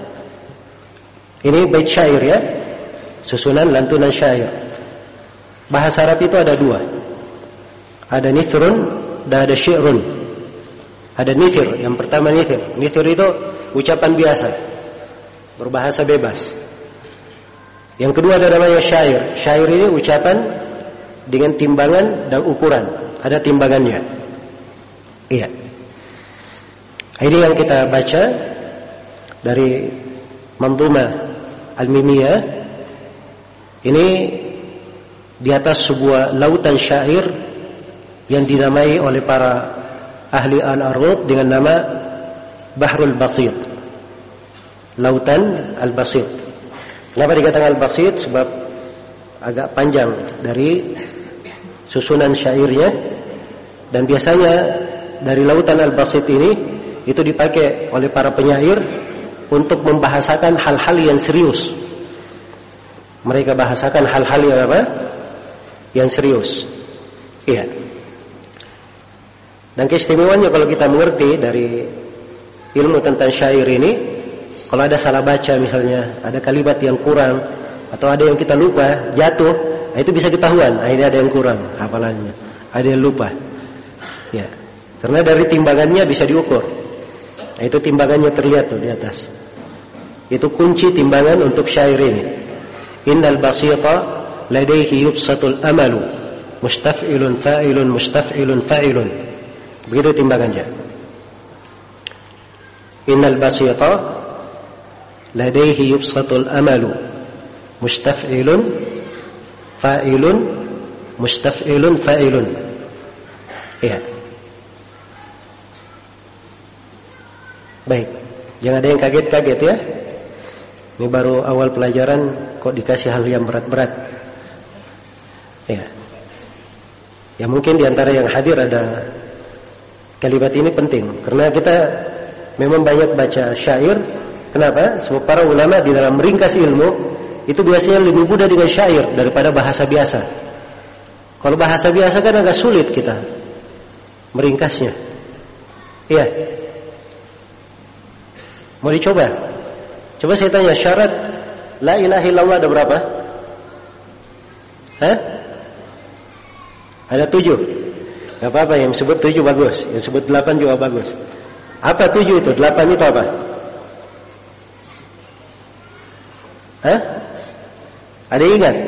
Ini bait syair, ya, susunan lantunan syair. Bahasa Arab itu ada dua. Ada nithrun dan ada syi'run. Ada nithir, yang pertama nithir. Nithir itu ucapan biasa, berbahasa bebas. Yang kedua ada namanya syair. Syair ini ucapan dengan timbangan dan ukuran. Ada timbangannya. Iya. Ini yang kita baca dari manzumah Al-Mimiyah. Ini di atas sebuah lautan syair yang dinamai oleh para ahli al-arud dengan nama Bahrul Basit. Lautan Al-Basit. Kenapa dikatakan Al-Basit? Sebab agak panjang dari susunan syairnya, dan biasanya dari lautan Al-Basit ini itu dipakai oleh para penyair untuk membahasakan hal-hal yang serius. Mereka bahasakan hal-hal yang apa? Yang serius. Iya. Dan keistimewaannya kalau kita mengerti dari ilmu tentang syair ini, kalau ada salah baca misalnya, ada kalimat yang kurang, atau ada yang kita lupa, jatuh, nah itu bisa ketahuan, nah ini ada yang kurang hafalannya, ada yang lupa. Ya. Karena dari timbangannya bisa diukur. Nah, itu timbangannya terlihat tuh di atas. Itu kunci timbangan untuk syair ini. Innal basita ladaihi yubsatul amalu, mustaf'ilun fa'ilun mustaf'ilun fa'ilun. Begitu timbangannya. Innal basita ladaihi yubsatul amalu, mustaf'ilun fa'ilun, mustaf'ilun, fa'ilun. Iya. Baik, jangan ada yang kaget-kaget ya. Ini baru awal pelajaran kok dikasih hal yang berat-berat. Ya. Ya mungkin diantara yang hadir ada kalimat ini penting karena kita memang banyak baca syair. Kenapa? Sebab para ulama di dalam meringkas ilmu itu biasanya lebih mudah dengan syair daripada bahasa biasa. Kalau bahasa biasa kan agak sulit kita meringkasnya. Iya. Mau dicoba? Coba saya tanya, syarat la ilaha illallah ada berapa? Hah? Ada 7. Gak apa-apa, yang sebut 7 bagus, yang sebut 8 juga bagus. Apa 7 itu? 8 itu apa? Hah? Ada yang ingat?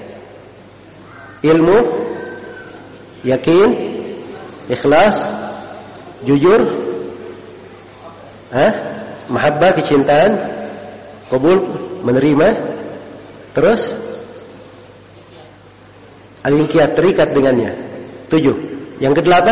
Ilmu, yakin, ikhlas, jujur, mahabbah, kecintaan, qabul, menerima, terus al-inqiyad, terikat dengannya. 7. Yang ke-8,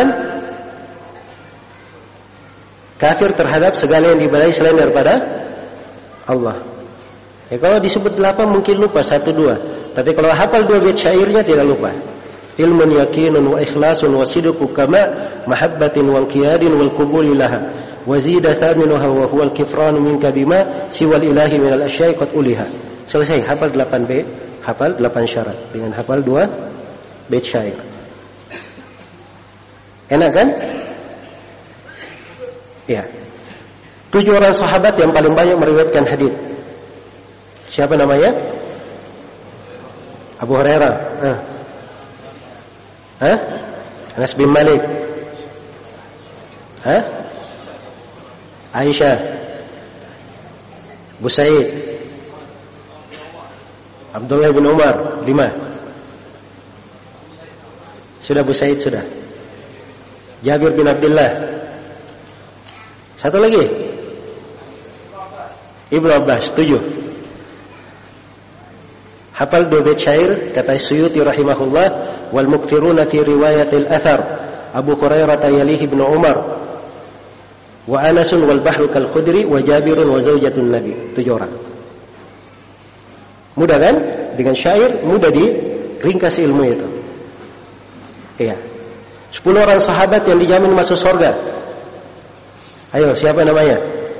kafir terhadap segala yang diibadahi selain daripada Allah. Ya, kalau disebut 8 mungkin lupa 1, 2. Tapi kalau hafal 2 bait syairnya tidak lupa. Ilmun yakinun wa ikhlasun wa sidqu kama mahabbatin wa inqiyadin wal qubuli laha. Wa zida thaminuha wa huwa al-kifran minka bima siwal ilahi minal asya'i qad uliha. Selesai, hafal 8 bait, hafal 8 syarat dengan hafal 2 bait syair. Enak kan? Ya. 7 orang sahabat yang paling banyak meriwayatkan hadis. Siapa namanya? Abu Hurairah. Anas bin Malik. Aisyah. Abu Sa'id. Abdullah bin Umar. 5. Sudah Abu Sa'id sudah. Jabir bin Abdullah. 1 lagi. Ibnu Abbas. 7. Hafal 2 bait syair kata Suyuti rahimahullah, wal mukthiruna fi riwayatil athar Abu Hurairah yalihi ibnu Umar wa Anas wal bahru kal khudri wa Jabirun wa zaujatun Nabi. 7 orang. Mudah kan? Dengan syair mudah diringkas ilmu itu. Iya. 10 orang sahabat yang dijamin masuk surga. Ayo, siapa namanya?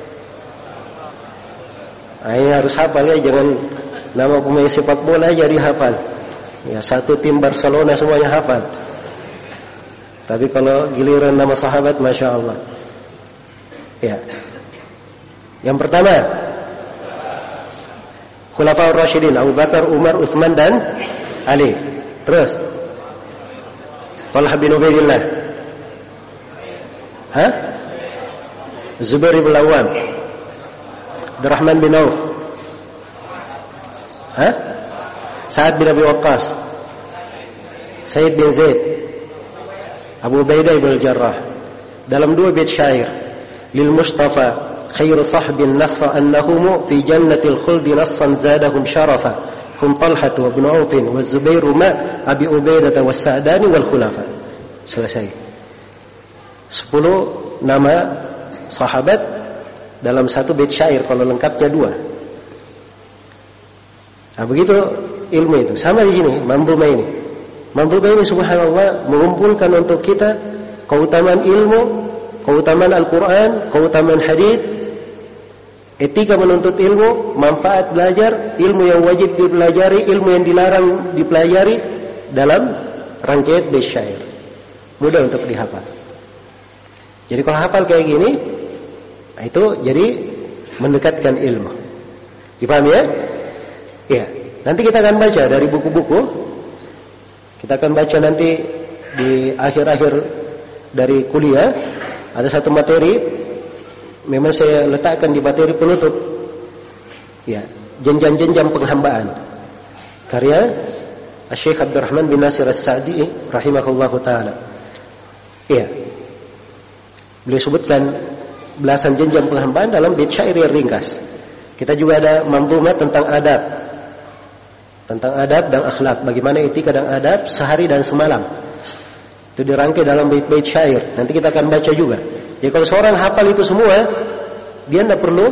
Ini harus hafal ya, jangan nama pemain sepak bola aja dihafal. Ya, satu tim Barcelona semuanya hafal. Tapi kalau giliran nama sahabat, Masya Allah. Ya. Yang pertama, Khulafaur Rasyidin, Abu Bakar, Umar, Utsman dan Ali. Terus Talha bin Ubaidillah. Zubair bin Awwam. Abdurrahman bin Auf. Sa'ad bin Abi Waqqas. Said bin Zaid. Abu Ubaidah bin Jarrah. Dalam 2 bait syair, lil Mustafa khairu sahbin nassa annahum fi jannatil khuldi nassan zadahum sharafa. Hum Talha wa Ibn Auf wa Zubair ma Abi Ubaidah wa Sa'dani wal khulafa. Selesai. 10 nama sahabat dalam 1 bait syair, kalau lengkapnya 2. Nah, begitu ilmu itu. Sama di sini, manzumah ini. Manzumah ini subhanallah mengumpulkan untuk kita keutamaan ilmu, keutamaan Al-Quran, keutamaan hadis, etika menuntut ilmu, manfaat belajar, ilmu yang wajib dipelajari, ilmu yang dilarang dipelajari dalam rangkaian bait syair. Mudah untuk dihafal. Jadi kalau hafal kayak gini, itu jadi mendekatkan ilmu. Dipahami ya? Ya. Nanti kita akan baca dari buku-buku. Kita akan baca nanti di akhir-akhir dari kuliah ada 1 materi. Memang saya letakkan di materi penutup. Ya, jenjang-jenjang penghambaan. Karya Syekh Abdurrahman bin Nasir As-Sa'di rahimahullahu taala. Ya. Beliau sebutkan belasan jenjang penghambaan dalam bait syair yang ringkas. Kita juga ada manzumah tentang adab. tentang adab dan akhlak, bagaimana etika dan adab sehari dan semalam. Itu dirangkai dalam bait-bait syair. Nanti kita akan baca juga. Jadi kalau seorang hafal itu semua, dia tidak perlu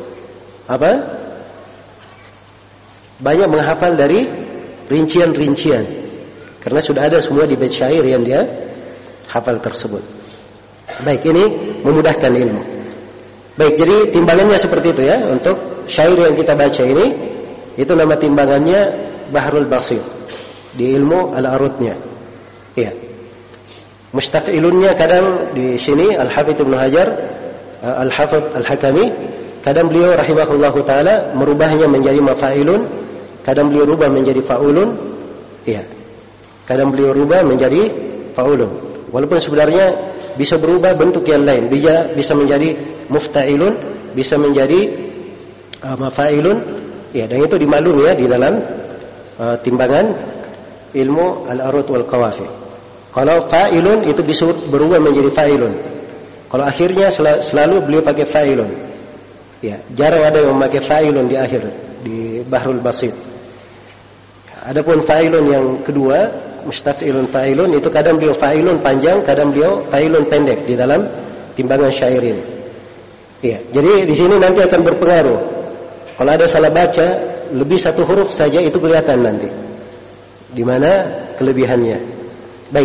banyak menghafal dari rincian-rincian, karena sudah ada semua di bait syair yang dia hafal tersebut. Baik, ini memudahkan ilmu. Baik, jadi timbangannya seperti itu ya. Untuk syair yang kita baca ini, itu nama timbangannya Bahrul Basit di ilmu al-arudnya. Iya. Mustaf'ilunnya kadang di sini Al-Hafidz Ibnu Hajar, Al-Hafidz Al-Hakami, kadang beliau rahimahullahu taala merubahnya menjadi mafa'ilun, kadang beliau rubah menjadi fa'ulun. Iya. Kadang beliau rubah menjadi fa'ulun. Walaupun sebenarnya bisa berubah bentuk yang lain, bisa menjadi mufta'ilun, bisa menjadi mafa'ilun. Ya, dan itu dimaklumi ya di dalam timbangan ilmu al-arud wal qawafi. Kalau fa'ilun itu bisa berubah menjadi fa'ilun. Kalau akhirnya selalu beliau pakai fa'ilun. Ya, jarang ada yang memakai fa'ilun di akhir di Bahrul Basit. Adapun fa'ilun yang kedua, mustaf'ilun fa'ilun, itu kadang beliau fa'ilun panjang, kadang beliau fa'ilun pendek di dalam timbangan syair ini. Ya, jadi di sini nanti akan berpengaruh. Kalau ada salah baca, lebih satu huruf saja itu kelihatan nanti. Di mana kelebihannya. Baik.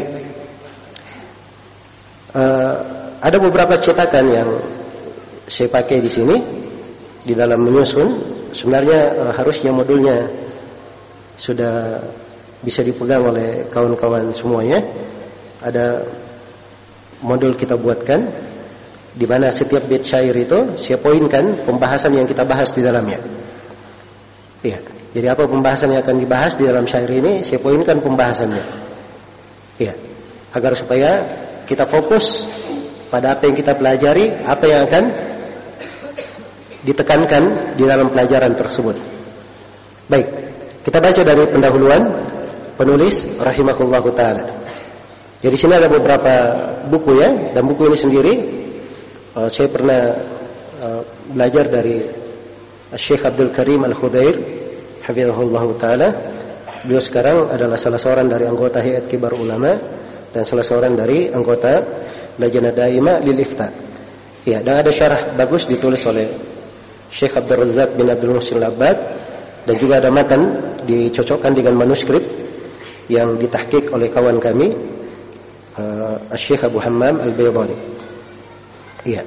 Ada beberapa cetakan yang saya pakai di sini di dalam menyusun. Sebenarnya harusnya modulnya sudah bisa dipegang oleh kawan-kawan semuanya. Ada modul kita buatkan di mana setiap bait syair itu saya poinkan pembahasan yang kita bahas di dalamnya. Iya. Jadi apa pembahasan yang akan dibahas di dalam syair ini, saya poinkan pembahasannya. Iya. Agar supaya kita fokus pada apa yang kita pelajari, apa yang akan ditekankan di dalam pelajaran tersebut. Baik, kita baca dari pendahuluan penulis rahimahullahu taala. Jadi sini ada beberapa buku ya, dan buku ini sendiri saya pernah belajar dari Syekh Abdul Karim Al-Khudair hafizahullahu taala. Beliau sekarang adalah salah seorang dari anggota Hayat Kibar Ulama dan salah seorang dari anggota Lajnah Daimah lil Ifta. Ya, dan ada syarah bagus ditulis oleh Syekh Abdul Razak bin Abdul Muhsin Al-Abbad, dan juga ada matan dicocokkan dengan manuskrip yang ditahqiq oleh kawan kami Syekh Abu Hammam Al-Baydani. Iya.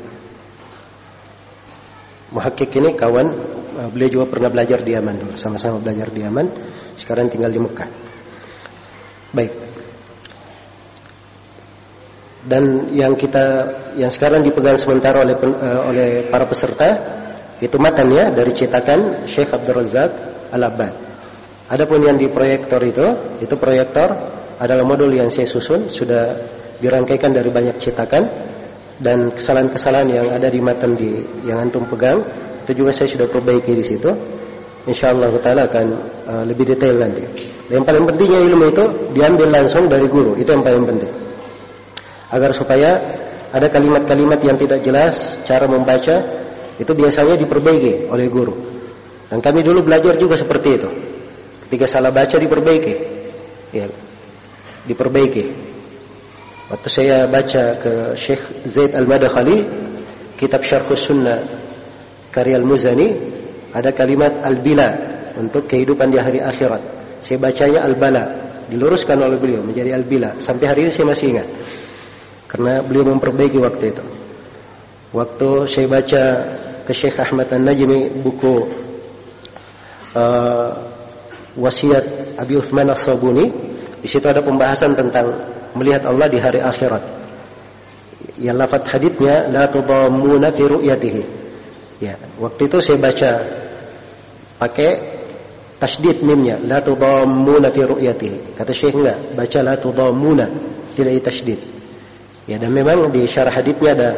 Muhakkik ini kawan, beliau juga pernah belajar di Yaman dulu, sama-sama belajar di Yaman, sekarang tinggal di Mekah. Baik. Dan yang sekarang dipegang sementara oleh para peserta itu matannya dari cetakan Syekh Abdul Razak Al-Abbad. Adapun yang di proyektor itu proyektor adalah modul yang saya susun, sudah dirangkaikan dari banyak cetakan. Dan kesalahan-kesalahan yang ada di matan yang antum pegang itu juga saya sudah perbaiki di situ. Insyaallah taala akan lebih detail nanti. Yang paling pentingnya ilmu itu diambil langsung dari guru, itu yang paling penting. Agar supaya ada kalimat-kalimat yang tidak jelas, cara membaca itu biasanya diperbaiki oleh guru. Dan kami dulu belajar juga seperti itu. Ketika salah baca diperbaiki. Ya, diperbaiki. Waktu saya baca ke Syekh Zaid Al-Madakhali kitab Syarhus Sunnah karya Al-Muzani, ada kalimat al-bila untuk kehidupan di hari akhirat. Saya bacanya al-bala, diluruskan oleh beliau menjadi al-bila. Sampai hari ini saya masih ingat, karena beliau memperbaiki waktu itu. Waktu saya baca ke Syekh Ahmad An-Najmi buku wasiat Abi Uthman As-Sabuni, di situ ada pembahasan tentang melihat Allah di hari akhirat. Yang lafaz haditsnya la tudammuna fi ru'yatihi. Ya, waktu itu saya baca pakai tasydid mimnya, la tudammuna fi ru'yatihi. Kata Syekh enggak, baca la tudammuna, tidak ditasydid. Ya, dan memang di syarah haditsnya ada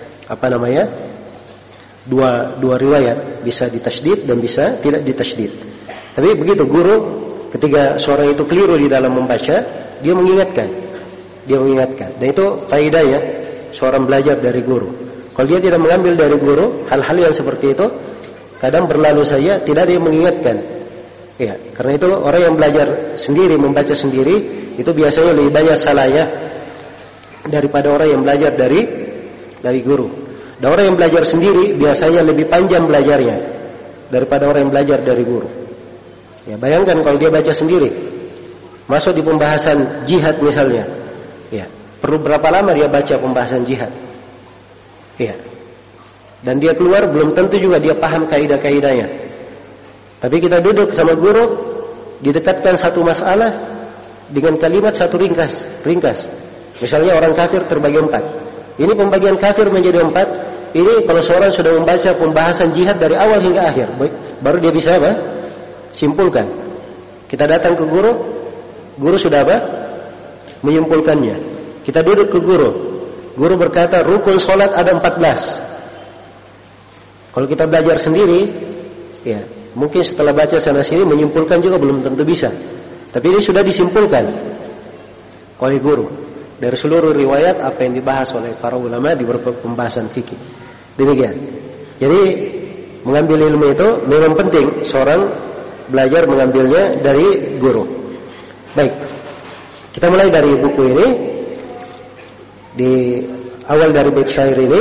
dua riwayat, bisa ditasydid dan bisa tidak ditasydid. Tapi begitu guru ketika seorang itu keliru di dalam membaca, dia mengingatkan. Dan itu faedahnya seorang belajar dari guru. Kalau dia tidak mengambil dari guru hal-hal yang seperti itu, kadang berlalu saja, tidak ada yang mengingatkan. Ya, karena itu orang yang belajar sendiri, membaca sendiri, itu biasanya lebih banyak salahnya daripada orang yang belajar dari guru. Dan orang yang belajar sendiri biasanya lebih panjang belajarnya daripada orang yang belajar dari guru. Ya, bayangkan kalau dia baca sendiri, masuk di pembahasan jihad misalnya, ya, perlu berapa lama dia baca pembahasan jihad? Ya, dan dia keluar belum tentu juga dia paham kaidah-kaidahnya. Tapi kita duduk sama guru, didekatkan satu masalah dengan kalimat satu ringkas. Misalnya orang kafir terbagi 4. Ini pembagian kafir menjadi 4. Ini kalau seorang sudah membaca pembahasan jihad dari awal hingga akhir, baru dia bisa apa? Simpulkan. Kita datang ke guru sudah apa? Menyimpulkannya. Kita duduk ke guru berkata rukun sholat ada 14. Kalau kita belajar sendiri, ya, mungkin setelah baca sana sini menyimpulkan juga belum tentu bisa. Tapi ini sudah disimpulkan oleh guru dari seluruh riwayat apa yang dibahas oleh para ulama di beberapa pembahasan fikih. Demikian. Jadi mengambil ilmu itu memang penting, seorang belajar mengambilnya dari guru. Baik. Kita mulai dari buku ini. Di awal dari bait syair ini,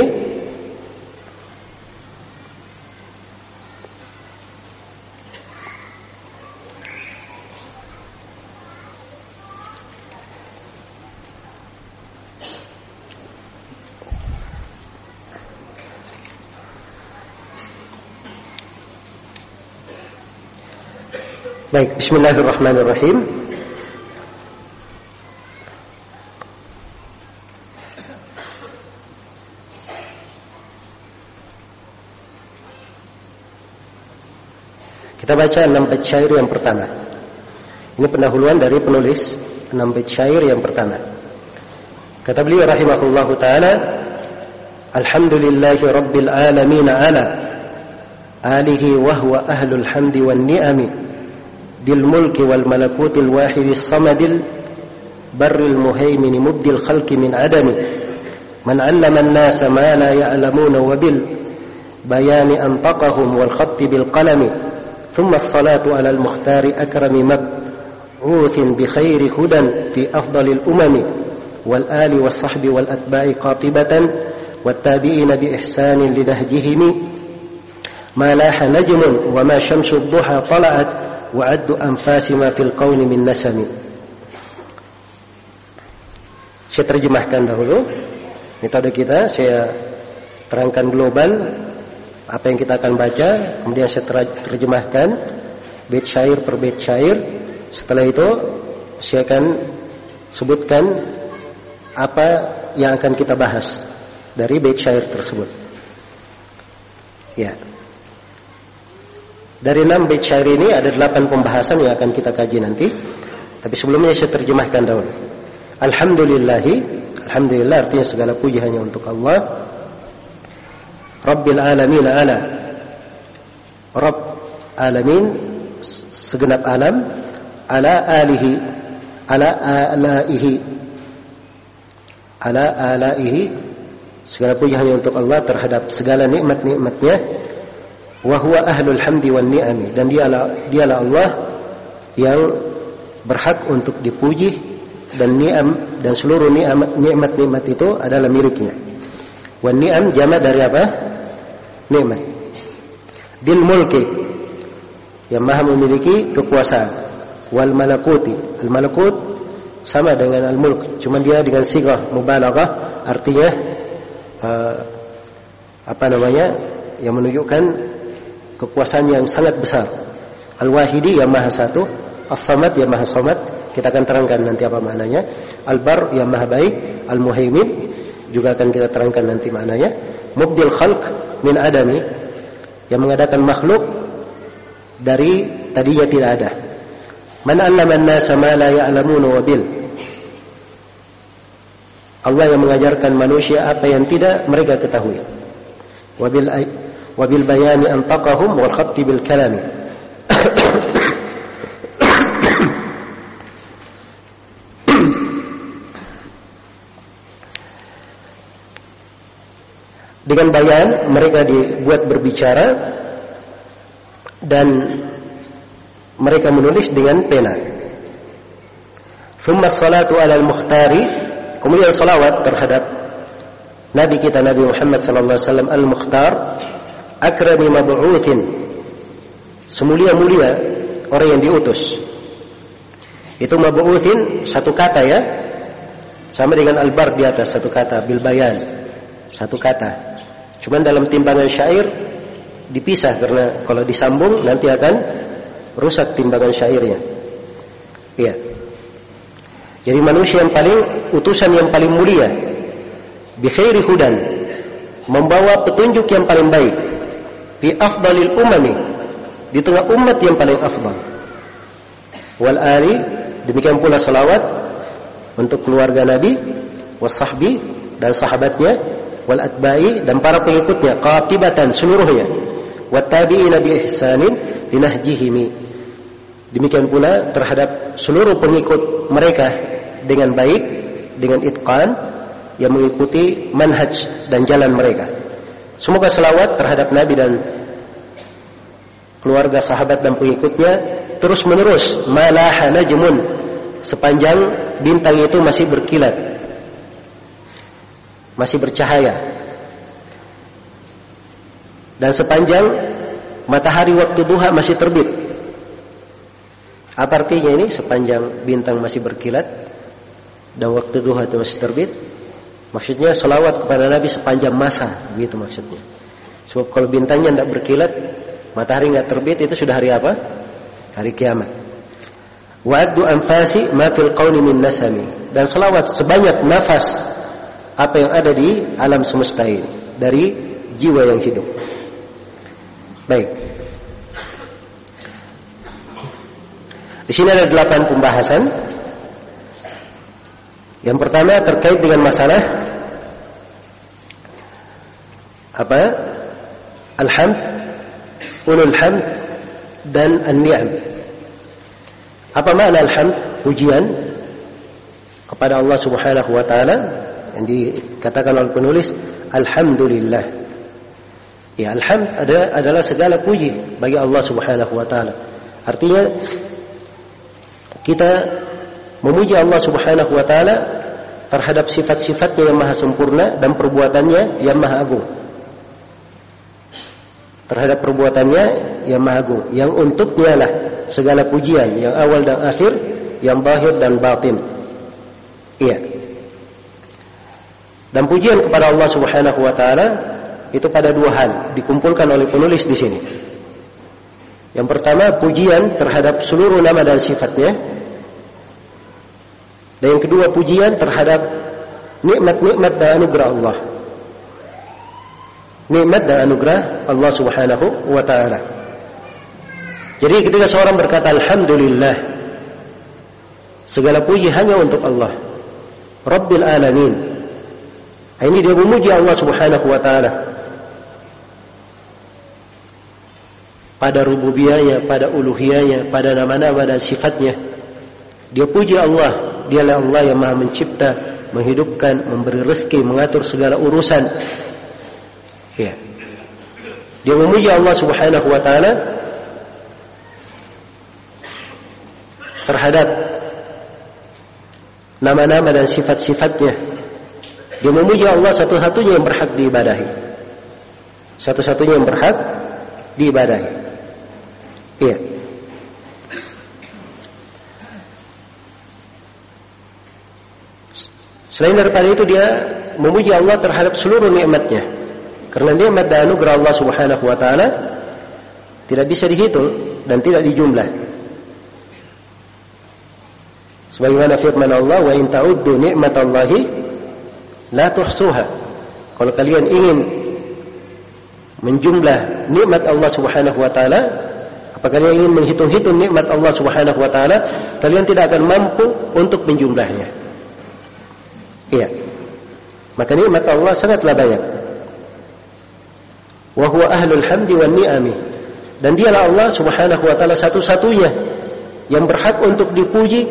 baik, bismillahirrahmanirrahim. Kita baca 6 bait syair yang pertama. Ini pendahuluan dari penulis 6 bait syair yang pertama. Kata beliau rahimahullahu taala, alhamdulillahi rabbil alamin ala alihi wa huwa ahlul hamdi wan ni'ami bil mulki wal malakutil wahidis samadil barril muhaimin mubdil khalqi min adami man 'allama an-nasa ma la ya'lamuna wa bil bayani antaqahum wal khatti bil qalami ثم الصلاة على المختار أكرم مبعوث بخير هدى في أفضل الأمم والآل والصحب والأتباع قاطبة والتابعين بإحسان لنهجهم ما لاح نجم وما شمس الضحى طلعت وعد أنفاس ما في القول من نسم. Saya terjemahkan dahulu metode kita, saya terangkan global apa yang kita akan baca, kemudian saya terjemahkan bait syair per bait syair. Setelah itu saya akan sebutkan apa yang akan kita bahas dari bait syair tersebut. Ya. Dari 6 bait syair ini ada 8 pembahasan yang akan kita kaji nanti. Tapi sebelumnya saya terjemahkan dahulu. Alhamdulillah artinya segala puji hanya untuk Allah. Rabbil alamin ala, Rabb alamin segenap alam, ala alihi, ala alaihi segala puji hanya untuk Allah terhadap segala nikmat-nikmatnya. Wa huwa ahlul hamdi wan ni'ami, dan dialah Allah yang berhak untuk dipuji, dan ni'am dan seluruh nikmat-nikmat itu adalah miliknya. Wan ni'am jamak dari apa? Nikmat. Dil mulki, yang maha memiliki kekuasaan. Wal malakuti, al malakut sama dengan al mulk, cuma dia dengan sighah mubalaghah, artinya yang menunjukkan kekuasaan yang sangat besar. Al wahidi yang maha satu, as samad yang maha samad, kita akan terangkan nanti apa maknanya. Al bar yang maha baik, al muhaimin juga akan kita terangkan nanti maknanya. Mubdil khalq min adami, yang mengadakan makhluk dari tadinya tidak ada. Man 'allama an-nasa ma la ya'lamuna wa bil, Allah yang mengajarkan manusia apa yang tidak mereka ketahui. Wa bil bayani antaqahum wal khatti bil kalami. Dengan bayan mereka dibuat berbicara dan mereka menulis dengan pena. Thumma salatu ala al-mukhtari, kemudian salawat terhadap Nabi kita Nabi Muhammad sallallahu alaihi wasallam al-mukhtar, akrami mab'utsin, semulia-mulia orang yang diutus. Itu mab'utsin satu kata ya, sama dengan al-bar di atas satu kata, bil bayan satu kata. Cuman dalam timbangan syair dipisah karena kalau disambung nanti akan rusak timbangan syairnya. Iya. Jadi manusia yang paling, utusan yang paling mulia, bi khairi hudan, membawa petunjuk yang paling baik, bi afdalil umami, di tengah umat yang paling afdal. Wal ali, demikian pula salawat untuk keluarga Nabi, was-sahbi dan sahabatnya, wal atba'i dan para pengikutnya, qatibatan seluruhnya, wat tabi'ina bi ihsanin linahjihimi. Demikian pula terhadap seluruh pengikut mereka dengan baik, dengan itqan, yang mengikuti manhaj dan jalan mereka. Semoga selawat terhadap Nabi dan keluarga, sahabat dan pengikutnya terus menerus, malaha najmun, sepanjang bintang itu masih berkilat, masih bercahaya, dan sepanjang matahari waktu duha masih terbit. Apa artinya ini? Sepanjang bintang masih berkilat dan waktu duha itu masih terbit, maksudnya selawat kepada Nabi sepanjang masa, begitu maksudnya. Sebab kalau bintangnya tidak berkilat, matahari tidak terbit, itu sudah hari apa? Hari kiamat. Wa'addu anfasi ma fil qawli min nasami, dan selawat sebanyak nafas apa yang ada di alam semesta ini dari jiwa yang hidup. Baik. Di sini ada 8 pembahasan. Yang pertama terkait dengan masalah apa? Alhamd, ulul hamd dan an-ni'am. Apa makna alhamd? Pujian kepada Allah Subhanahu wa taala yang dikatakan oleh penulis alhamdulillah. Ya, alhamd adalah segala puji bagi Allah Subhanahu wa taala. Artinya kita memuji Allah Subhanahu wa taala terhadap sifat-sifatnya yang maha sempurna dan perbuatannya yang maha agung. Terhadap perbuatannya yang maha agung, yang untuknya lah segala pujian, yang awal dan akhir, yang zahir dan batin. Iya. Dan pujian kepada Allah Subhanahu wa taala itu pada 2 hal dikumpulkan oleh penulis di sini. Yang pertama pujian terhadap seluruh nama dan sifatnya. Dan yang kedua pujian terhadap nikmat-nikmat dan anugerah Allah. Nikmat dan anugerah Allah Subhanahu wa taala. Jadi ketika seorang berkata alhamdulillah, segala puji hanya untuk Allah, Rabbil alamin. Ini dia memuji Allah Subhanahu wa taala pada rububiyahnya, pada uluhiyahnya, pada nama-nama dan sifatnya. Dia puji Allah. Dialah Allah yang maha mencipta, menghidupkan, memberi rezeki, mengatur segala urusan. Ya. Dia memuji Allah Subhanahu wa taala terhadap nama-nama dan sifat-sifatnya. Dia memuji Allah satu-satunya yang berhak diibadahi. Satu-satunya yang berhak diibadahi. Iya. Selain daripada itu dia memuji Allah terhadap seluruh nikmatnya. Karena nikmat dan anugerah Allah Subhanahu wa taala tidak bisa dihitung dan tidak dijumlah. Sebagaimana firman Allah, "Wa in ta'uddu ni'matallahi la tuhsuha." Kalau kalian ingin menjumlah nikmat Allah Subhanahu wa taala, apakah kalian ingin menghitung-hitung nikmat Allah Subhanahu wa taala, kalian tidak akan mampu untuk menjumlahnya. Iya. Maka nikmat Allah sangatlah banyak. Wa huwa ahlul hamdi wan ni'ami. Dan dialah Allah Subhanahu wa taala satu-satunya yang berhak untuk dipuji,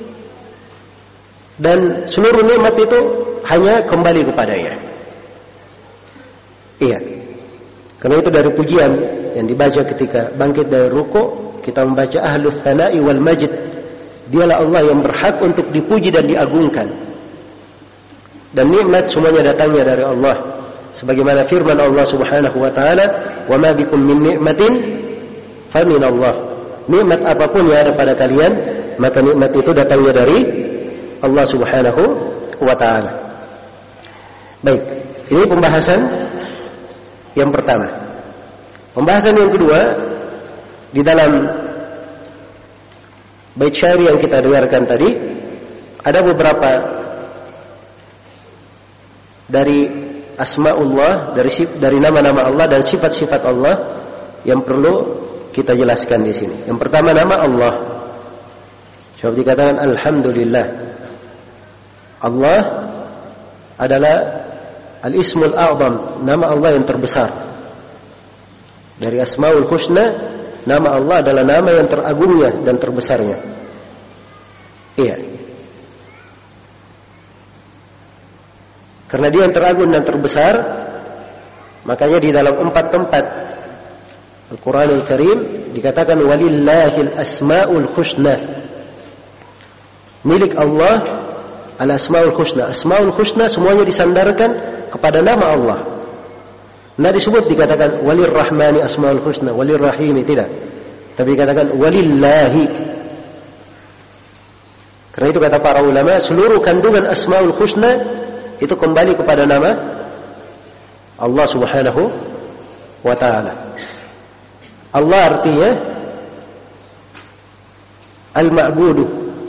dan seluruh nikmat itu hanya kembali kepadanya. Iya. Karena itu dari pujian yang dibaca ketika bangkit dari ruku, kita membaca ahlus tsana'i wal majd. Dialah Allah yang berhak untuk dipuji dan diagungkan. Dan nikmat semuanya datangnya dari Allah. Sebagaimana firman Allah Subhanahu wa taala, "Wa ma bikum min ni'matin fa min Allah." Nikmat apapun yang ada pada kalian, maka nikmat itu datangnya dari Allah Subhanahu wa taala. Baik, ini pembahasan yang pertama. Pembahasan yang kedua, di dalam bait syair yang kita dengarkan tadi, ada beberapa dari asma'ullah, dari nama-nama Allah dan sifat-sifat Allah yang perlu kita jelaskan di sini. Yang pertama, nama Allah. Coba dikatakan alhamdulillah. Allah adalah al-ismul a'zam, nama Allah yang terbesar. Dari Asmaul Husna, nama Allah adalah nama yang teragungnya dan terbesarnya. Iya. Karena dia yang teragung dan terbesar, makanya di dalam 4 tempat Al-Quranul Karim dikatakan walillahil asmaul husna. Milik Allah al-asmaul husna. Asmaul husna semuanya disandarkan kepada nama Allah. Nah disebut dikatakan walirrahmani asmaul husna, walirrahimi tidak. Tapi dikatakan walillahi. Karena itu kata para ulama, seluruh kandungan asmaul husna itu kembali kepada nama Allah Subhanahu wa taala. Allah artinya al-ma'budu,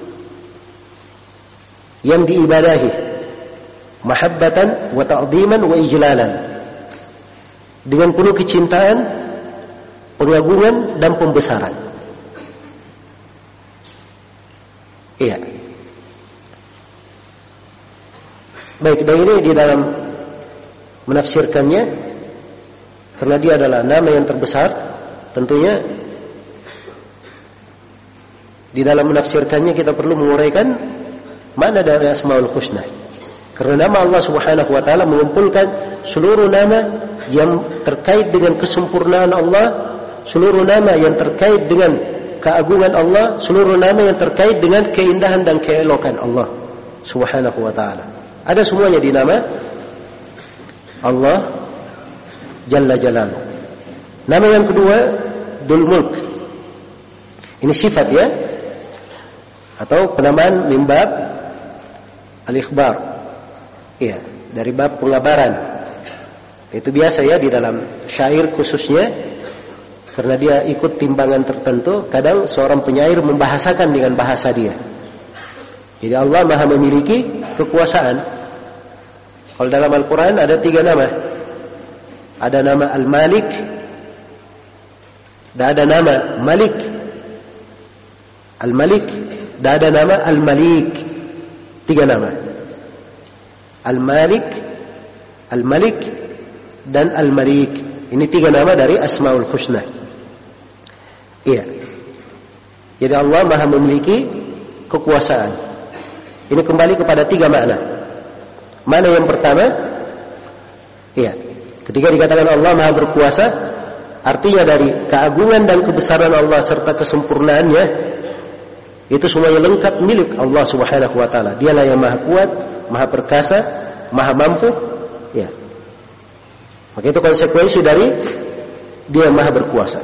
yang diibadahi, mahabbatan wa ta'ziman wa ijlalan, dengan penuh kecintaan, pengagungan dan pembesaran. Iya. Baik, dan ini di dalam menafsirkannya, karena dia adalah nama yang terbesar, tentunya di dalam menafsirkannya kita perlu menguraikan mana dari Asmaul Husna. Karena nama Allah Subhanahu wa taala mengumpulkan seluruh nama yang terkait dengan kesempurnaan Allah, seluruh nama yang terkait dengan keagungan Allah, seluruh nama yang terkait dengan keindahan dan keelokan Allah Subhanahu wa taala. Ada semuanya di nama Allah Jalla Jalaluhu. Nama yang kedua, Dzul Mulk. Ini sifat ya, atau penamaan min bab al-ikhbar. Iya, dari bab pengabaran. Itu biasa ya di dalam syair khususnya, karena dia ikut timbangan tertentu. Kadang seorang penyair membahasakan dengan bahasa dia. Jadi Allah Maha memiliki kekuasaan. Kalau dalam Al-Quran ada 3 nama. Ada nama Al-Malik, dan ada nama Malik, Al-Malik, dan ada nama Al-Malik. 3 nama. Al-Malik, Al-Malik, dan Al-Malik. Ini 3 nama dari Asmaul Husna. Iya. Jadi Allah Maha memiliki kekuasaan. Ini kembali kepada 3 makna. Mana yang pertama? Iya. Ketika dikatakan Allah Maha berkuasa, artinya dari keagungan dan kebesaran Allah serta kesempurnaannya, itu semuanya lengkap milik Allah Subhanahu wa taala. Dialah yang Maha kuat, Maha perkasa, Maha mampu. Ya. Maka itu konsekuensi dari Dia Maha berkuasa.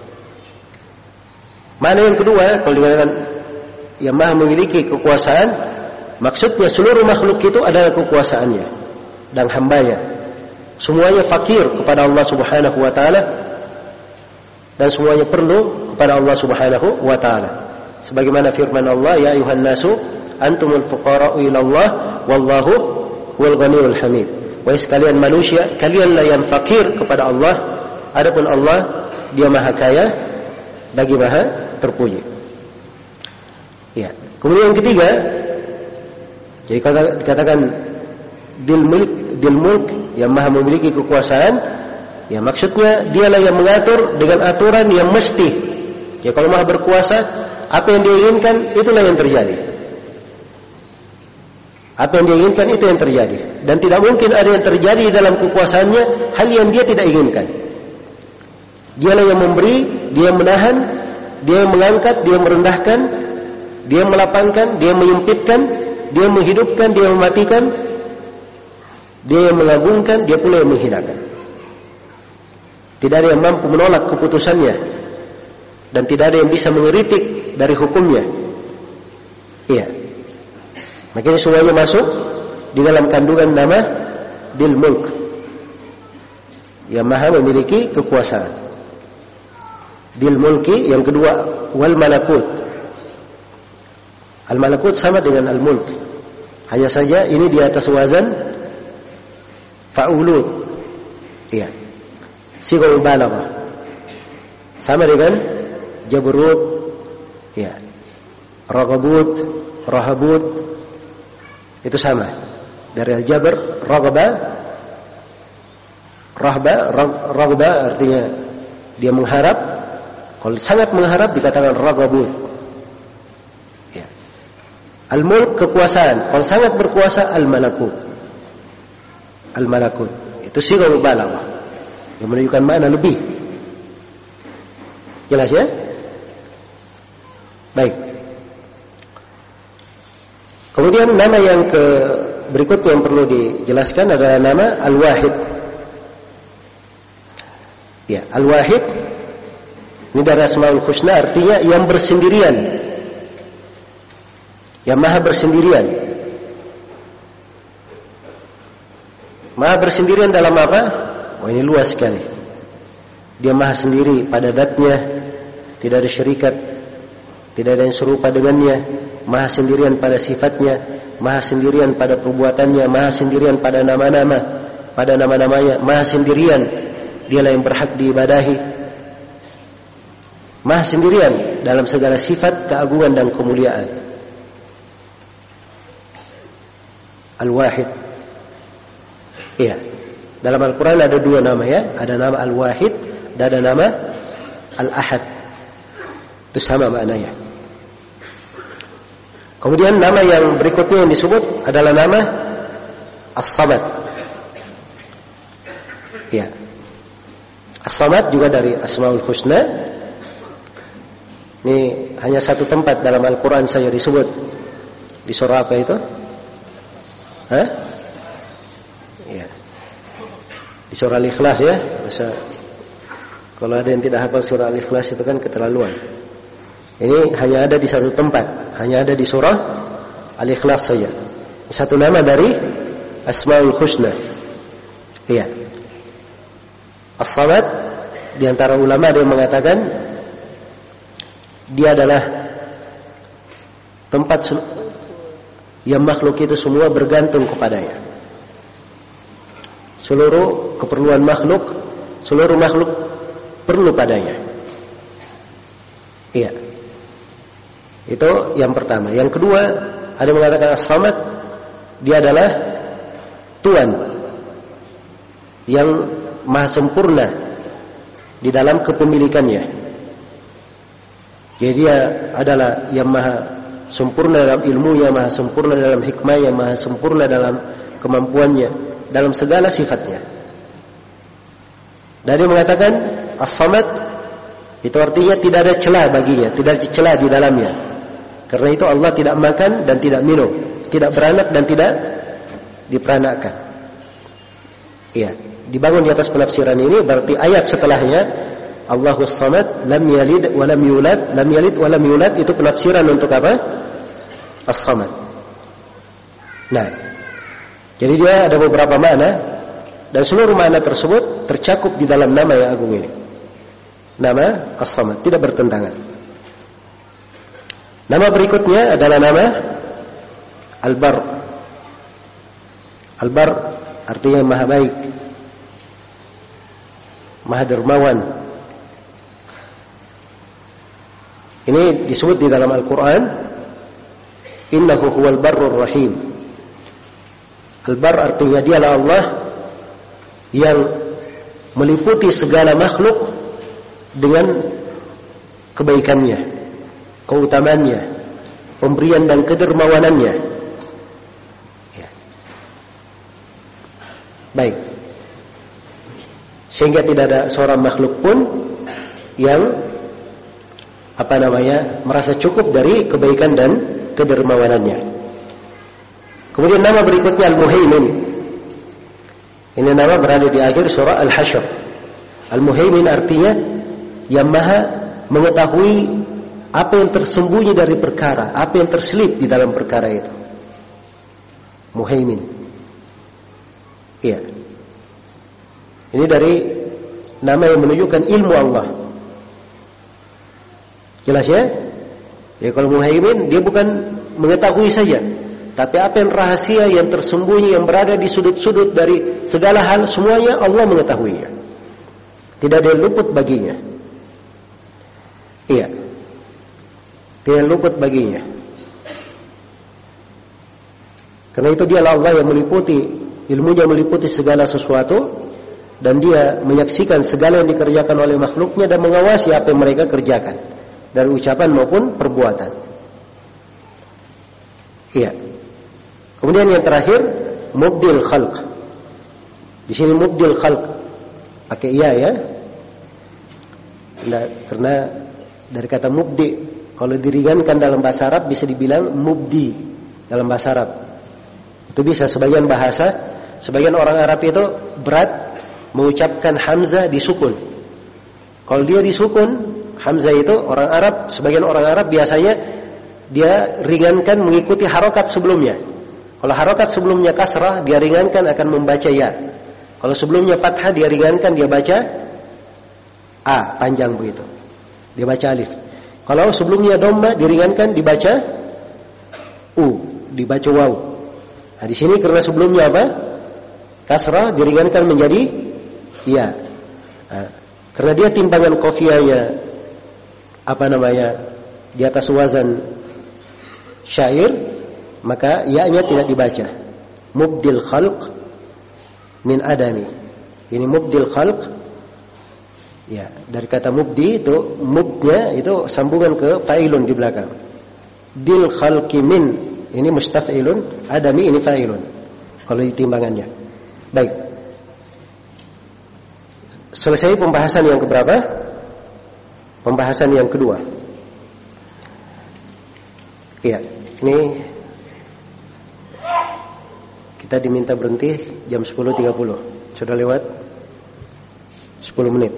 Mana yang kedua? Kalau dikatakan yang Maha memiliki kekuasaan, maksudnya seluruh makhluk itu adalah kekuasaannya dan hambanya. Semuanya fakir kepada Allah Subhanahu wa taala, dan semuanya perlu kepada Allah Subhanahu wa taala. Sebagaimana firman Allah, ya ayuhan nasu antumul fuqara'u ila Allah wallahu huwal ghaniyyul hamid. Wahai sekalian manusia, kalianlah yang fakir kepada Allah, adapun Allah Dia Maha kaya lagi Maha terpuji. Ya. Kemudian yang ketiga, jadi dikatakan Dzul Mulk, yang Maha memiliki kekuasaan, ya maksudnya Dialah yang mengatur dengan aturan yang mesti. Ya kalau Maha berkuasa, apa yang Dia inginkan itulah yang terjadi. Apa yang Dia inginkan itu yang terjadi, dan tidak mungkin ada yang terjadi dalam kekuasaannya hal yang Dia tidak inginkan. Dialah yang memberi, dia yang menahan, dia yang mengangkat, dia yang merendahkan, dia yang melapangkan, dia yang menyempitkan, dia yang menghidupkan, dia yang mematikan, dia yang mengagungkan, dia pula yang menghinakan. Tidak ada yang mampu menolak keputusannya, dan tidak ada yang bisa mengkritik dari hukumnya. Iya. Makanya semuanya masuk di dalam kandungan nama Dzul Mulk, yang maha memiliki kekuasaan. Dzul Mulki, yang kedua wal malakut. Al malakut sama dengan al mulk, hanya saja ini di atas wazan fa'ulud. Iya. Sighah mubalaghah. Sama dengan jabrut, ya. Raghabut, rahabut, itu sama. Dari al-jabr, raghaba, raghba artinya dia mengharap. Kalau sangat mengharap dikatakan raghabut. Ya. Al-mulk, kekuasaan. Kalau sangat berkuasa, al-malakut. Al-malakut. Itu sighah mubalaghah, yang menunjukkan makna lebih. Jelas ya? Baik. Kemudian nama yang berikutnya yang perlu dijelaskan adalah nama Al-Wahid. Ya, Al-Wahid ini dari Asmaul Husna, artinya yang bersendirian, yang maha bersendirian. Maha bersendirian dalam apa? Oh, ini luas sekali. Dia maha sendiri pada zatnya, tidak ada syarikat, tidak ada yang serupa dengannya. Maha sendirian pada sifatnya, maha sendirian pada perbuatannya, maha sendirian pada nama-nama, pada nama-namanya, maha sendirian. Dialah yang berhak diibadahi. Maha sendirian dalam segala sifat keagungan dan kemuliaan. Al-Wahid. Iya. Dalam Al-Quran ada dua nama ya. Ada nama Al-Wahid dan ada nama Al-Ahad. Itu sama maknanya. Kemudian nama yang berikutnya yang disebut adalah nama As-Samad. Ya. As-Samad juga dari Asmaul Husna. Ini hanya satu tempat dalam Al-Quran saja disebut. Di surah apa itu? Hah? Ya. Di surah Al-Ikhlas ya. Masa kalau ada yang tidak hafal surah Al-Ikhlas itu kan keterlaluan. Ini hanya ada di satu tempat, hanya ada di surah Al-Ikhlas saja. Satu nama dari Asmaul Husna. Iya. As-Samad, di antara ulama ada yang mengatakan dia adalah tempat yang makhluk itu semua bergantung kepadanya. Seluruh keperluan makhluk, seluruh makhluk perlu padanya. Iya. Itu yang pertama. Yang kedua, ada yang mengatakan As-Samad, dia adalah Tuhan yang maha sempurna di dalam kepemilikannya. Jadi dia adalah yang maha sempurna dalam ilmunya, maha sempurna dalam hikmahnya, maha sempurna dalam kemampuannya, dalam segala sifatnya. Dan dia mengatakan As-Samad itu artinya tidak ada celah baginya, tidak ada celah di dalamnya. Karena itu Allah tidak makan dan tidak minum, tidak beranak dan tidak diperanakkan. Iya, dibangun di atas penafsiran ini berarti ayat setelahnya Allahus Samad lam yalid wa lam yulad, lam yalid wa lam yulad, itu penafsiran untuk apa? As-Samad. Nah, jadi dia ada beberapa makna dan seluruh makna tersebut tercakup di dalam nama yang agung ini. Nama As-Samad tidak bertentangan. Nama berikutnya adalah nama Al-Bar. Al-Bar artinya maha baik, maha dermawan. Ini disebut di dalam Al-Quran, innahu huwal barrur rahim. Al-Bar artinya dialah Allah yang meliputi segala makhluk dengan kebaikannya, keutamaannya, pemberian dan kedermawanannya. Ya. Baik. Sehingga tidak ada seorang makhluk pun yang merasa cukup dari kebaikan dan kedermawanannya. Kemudian nama berikutnya Al-Muhaimin. Ini nama berada di akhir surah Al-Hasyr. Al-Muhaimin artinya yang maha mengetahui apa yang tersembunyi dari perkara, apa yang terselip di dalam perkara itu. Muhaimin. Iya. Ini dari nama yang menunjukkan ilmu Allah. Jelas ya? Ya, kalau Muhaimin dia bukan mengetahui saja, tapi apa yang rahasia yang tersembunyi yang berada di sudut-sudut dari segala hal, semuanya Allah mengetahuinya. Tidak ada yang luput baginya. Iya. Tidak luput baginya. Karena itu dialah Allah yang meliputi, ilmunya meliputi segala sesuatu, dan dia menyaksikan segala yang dikerjakan oleh makhluknya dan mengawasi apa yang mereka kerjakan dari ucapan maupun perbuatan. Iya. Kemudian yang terakhir, mubdil khalq. Di sini mubdil khalq pakai iya ya. Karena dari kata mubdi, kalau diringankan dalam bahasa Arab bisa dibilang mubdi dalam bahasa Arab. Itu bisa sebagian bahasa, sebagian orang Arab itu berat mengucapkan hamzah disukun. Kalau dia disukun, hamzah itu orang Arab, sebagian orang Arab biasanya dia ringankan mengikuti harokat sebelumnya. Kalau harokat sebelumnya kasrah, dia ringankan akan membaca ya. Kalau sebelumnya fathah, dia ringankan, dia baca a, panjang begitu. Dia baca alif. Kalau sebelumnya dhamma, diringankan, dibaca u, dibaca waw. Nah, di sini karena sebelumnya apa? Kasrah, diringankan menjadi ya. Nah, karena dia timbangan qafiyahnya di atas wazan syair, maka ya-nya tidak dibaca. Mubdil khalq min adami. Ini mubdil khalq. Ya, dari kata mubdi itu, mubnya itu sambungan ke fa'ilun di belakang. Dil khalqi min, ini mustaf'ilun, adami ini fa'ilun. Kalau ditimbangannya. Baik. Selesai pembahasan yang keberapa? Pembahasan yang kedua. Iya, ini kita diminta berhenti jam 10.30. Sudah lewat 10 menit.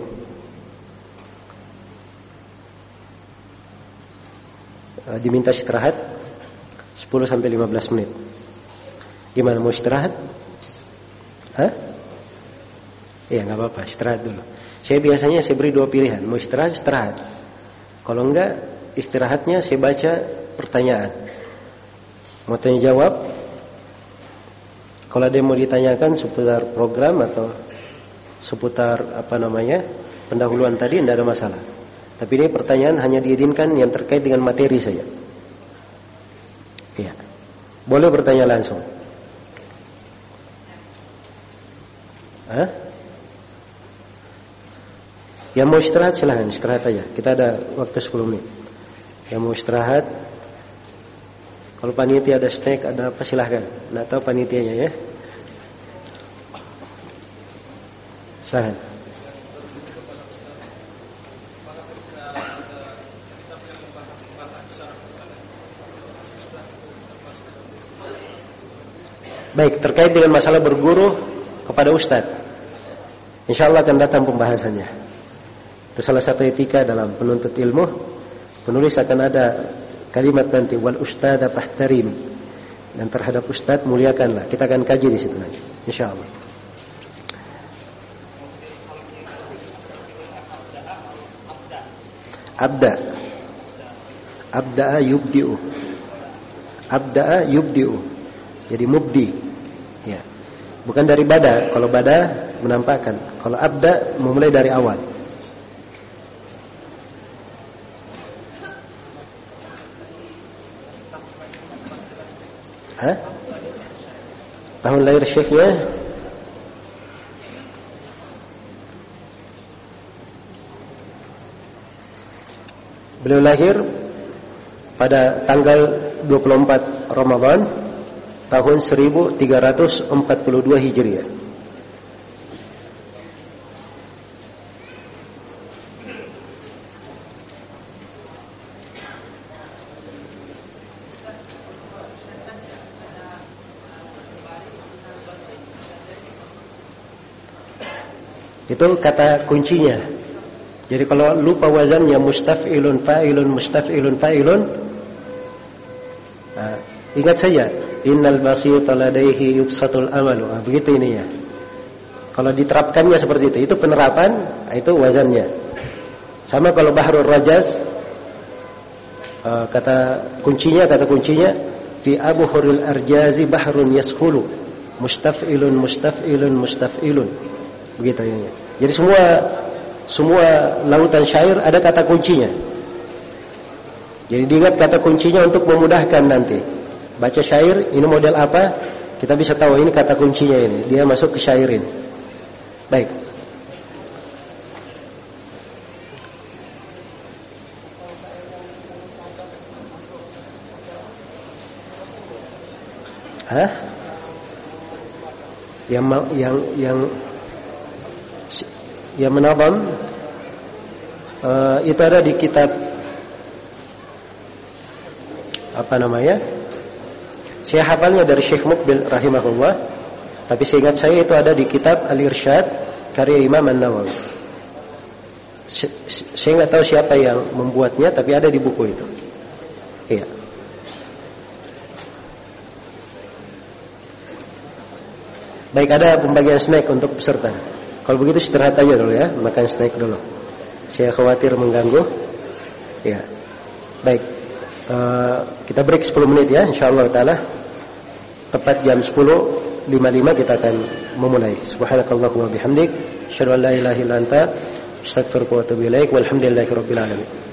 Diminta istirahat 10 sampai 15 menit. Gimana, mau istirahat? Hah? Iya, enggak apa-apa, istirahat dulu. Saya biasanya beri 2 pilihan, mau istirahat. Kalau enggak, istirahatnya saya baca pertanyaan. Mau tanya jawab. Kalau ada yang mau ditanyakan seputar program atau seputar pendahuluan tadi, tidak ada masalah. Tapi ini pertanyaan hanya diizinkan yang terkait dengan materi saja. Iya. Boleh bertanya langsung. Hah? Yang mau istirahat silahkan, istirahat aja. Kita ada waktu 10 menit. Yang mau istirahat, kalau panitia ada snack, ada apa silahkan. Nggak tahu panitianya ya. Silahkan. Baik, terkait dengan masalah berguru kepada ustadz, insyaallah akan datang pembahasannya. Itu salah satu etika dalam penuntut ilmu. Penulis akan ada kalimat nanti, wal ustadz fahtarim, dan terhadap ustadz muliakanlah. Kita akan kaji di situ nanti, insyaallah. Abda'a yubdi'u. Jadi mubdi. Ya. Bukan dari bada. Kalau bada menampakkan. Kalau abda memulai dari awal. Hah? Tahun lahir syekhnya? Beliau lahir pada tanggal 24 Ramadan tahun 1342 Hijriah. Itu kata kuncinya. Jadi kalau lupa wazannya mustaf'ilun fa'ilun mustaf'ilun fa'ilun, nah, ingat saja innal basita ladaihi yubsatul amalu. Nah, begitu ini ya. Kalau diterapkannya seperti itu penerapan, itu wazannya. Sama kalau bahrul rajaz, kata kuncinya fi abuhuril arjazi bahrun yashulu mustaf'ilun mustaf'ilun mustaf'ilun. Begitu ini. Jadi semua lautan syair ada kata kuncinya. Jadi diingat kata kuncinya untuk memudahkan nanti. Baca syair, ini model apa? Kita bisa tahu ini kata kuncinya ini. Dia masuk ke syair ini. Baik. Hah? Yang menabam itu ada di kitab apa namanya? Saya hafalnya dari Syekh Muqbil rahimahullah, tapi seingat saya itu ada di kitab Al-Irsyad karya Imam An-Nawawi. Saya nggak tahu siapa yang membuatnya, tapi ada di buku itu. Iya. Baik, ada pembagian snack untuk peserta. Kalau begitu istirahat aja dulu ya, makan snack dulu. Saya khawatir mengganggu. Ya. Baik. Kita break 10 menit ya, insyaallah taala. Tepat jam 10.55 kita akan memulai. Subhanakallahumma bihamdik, asyhadu an la ilaha illa anta, astaghfiruka wa atubu ilaik. Walhamdulillahirabbil alamin.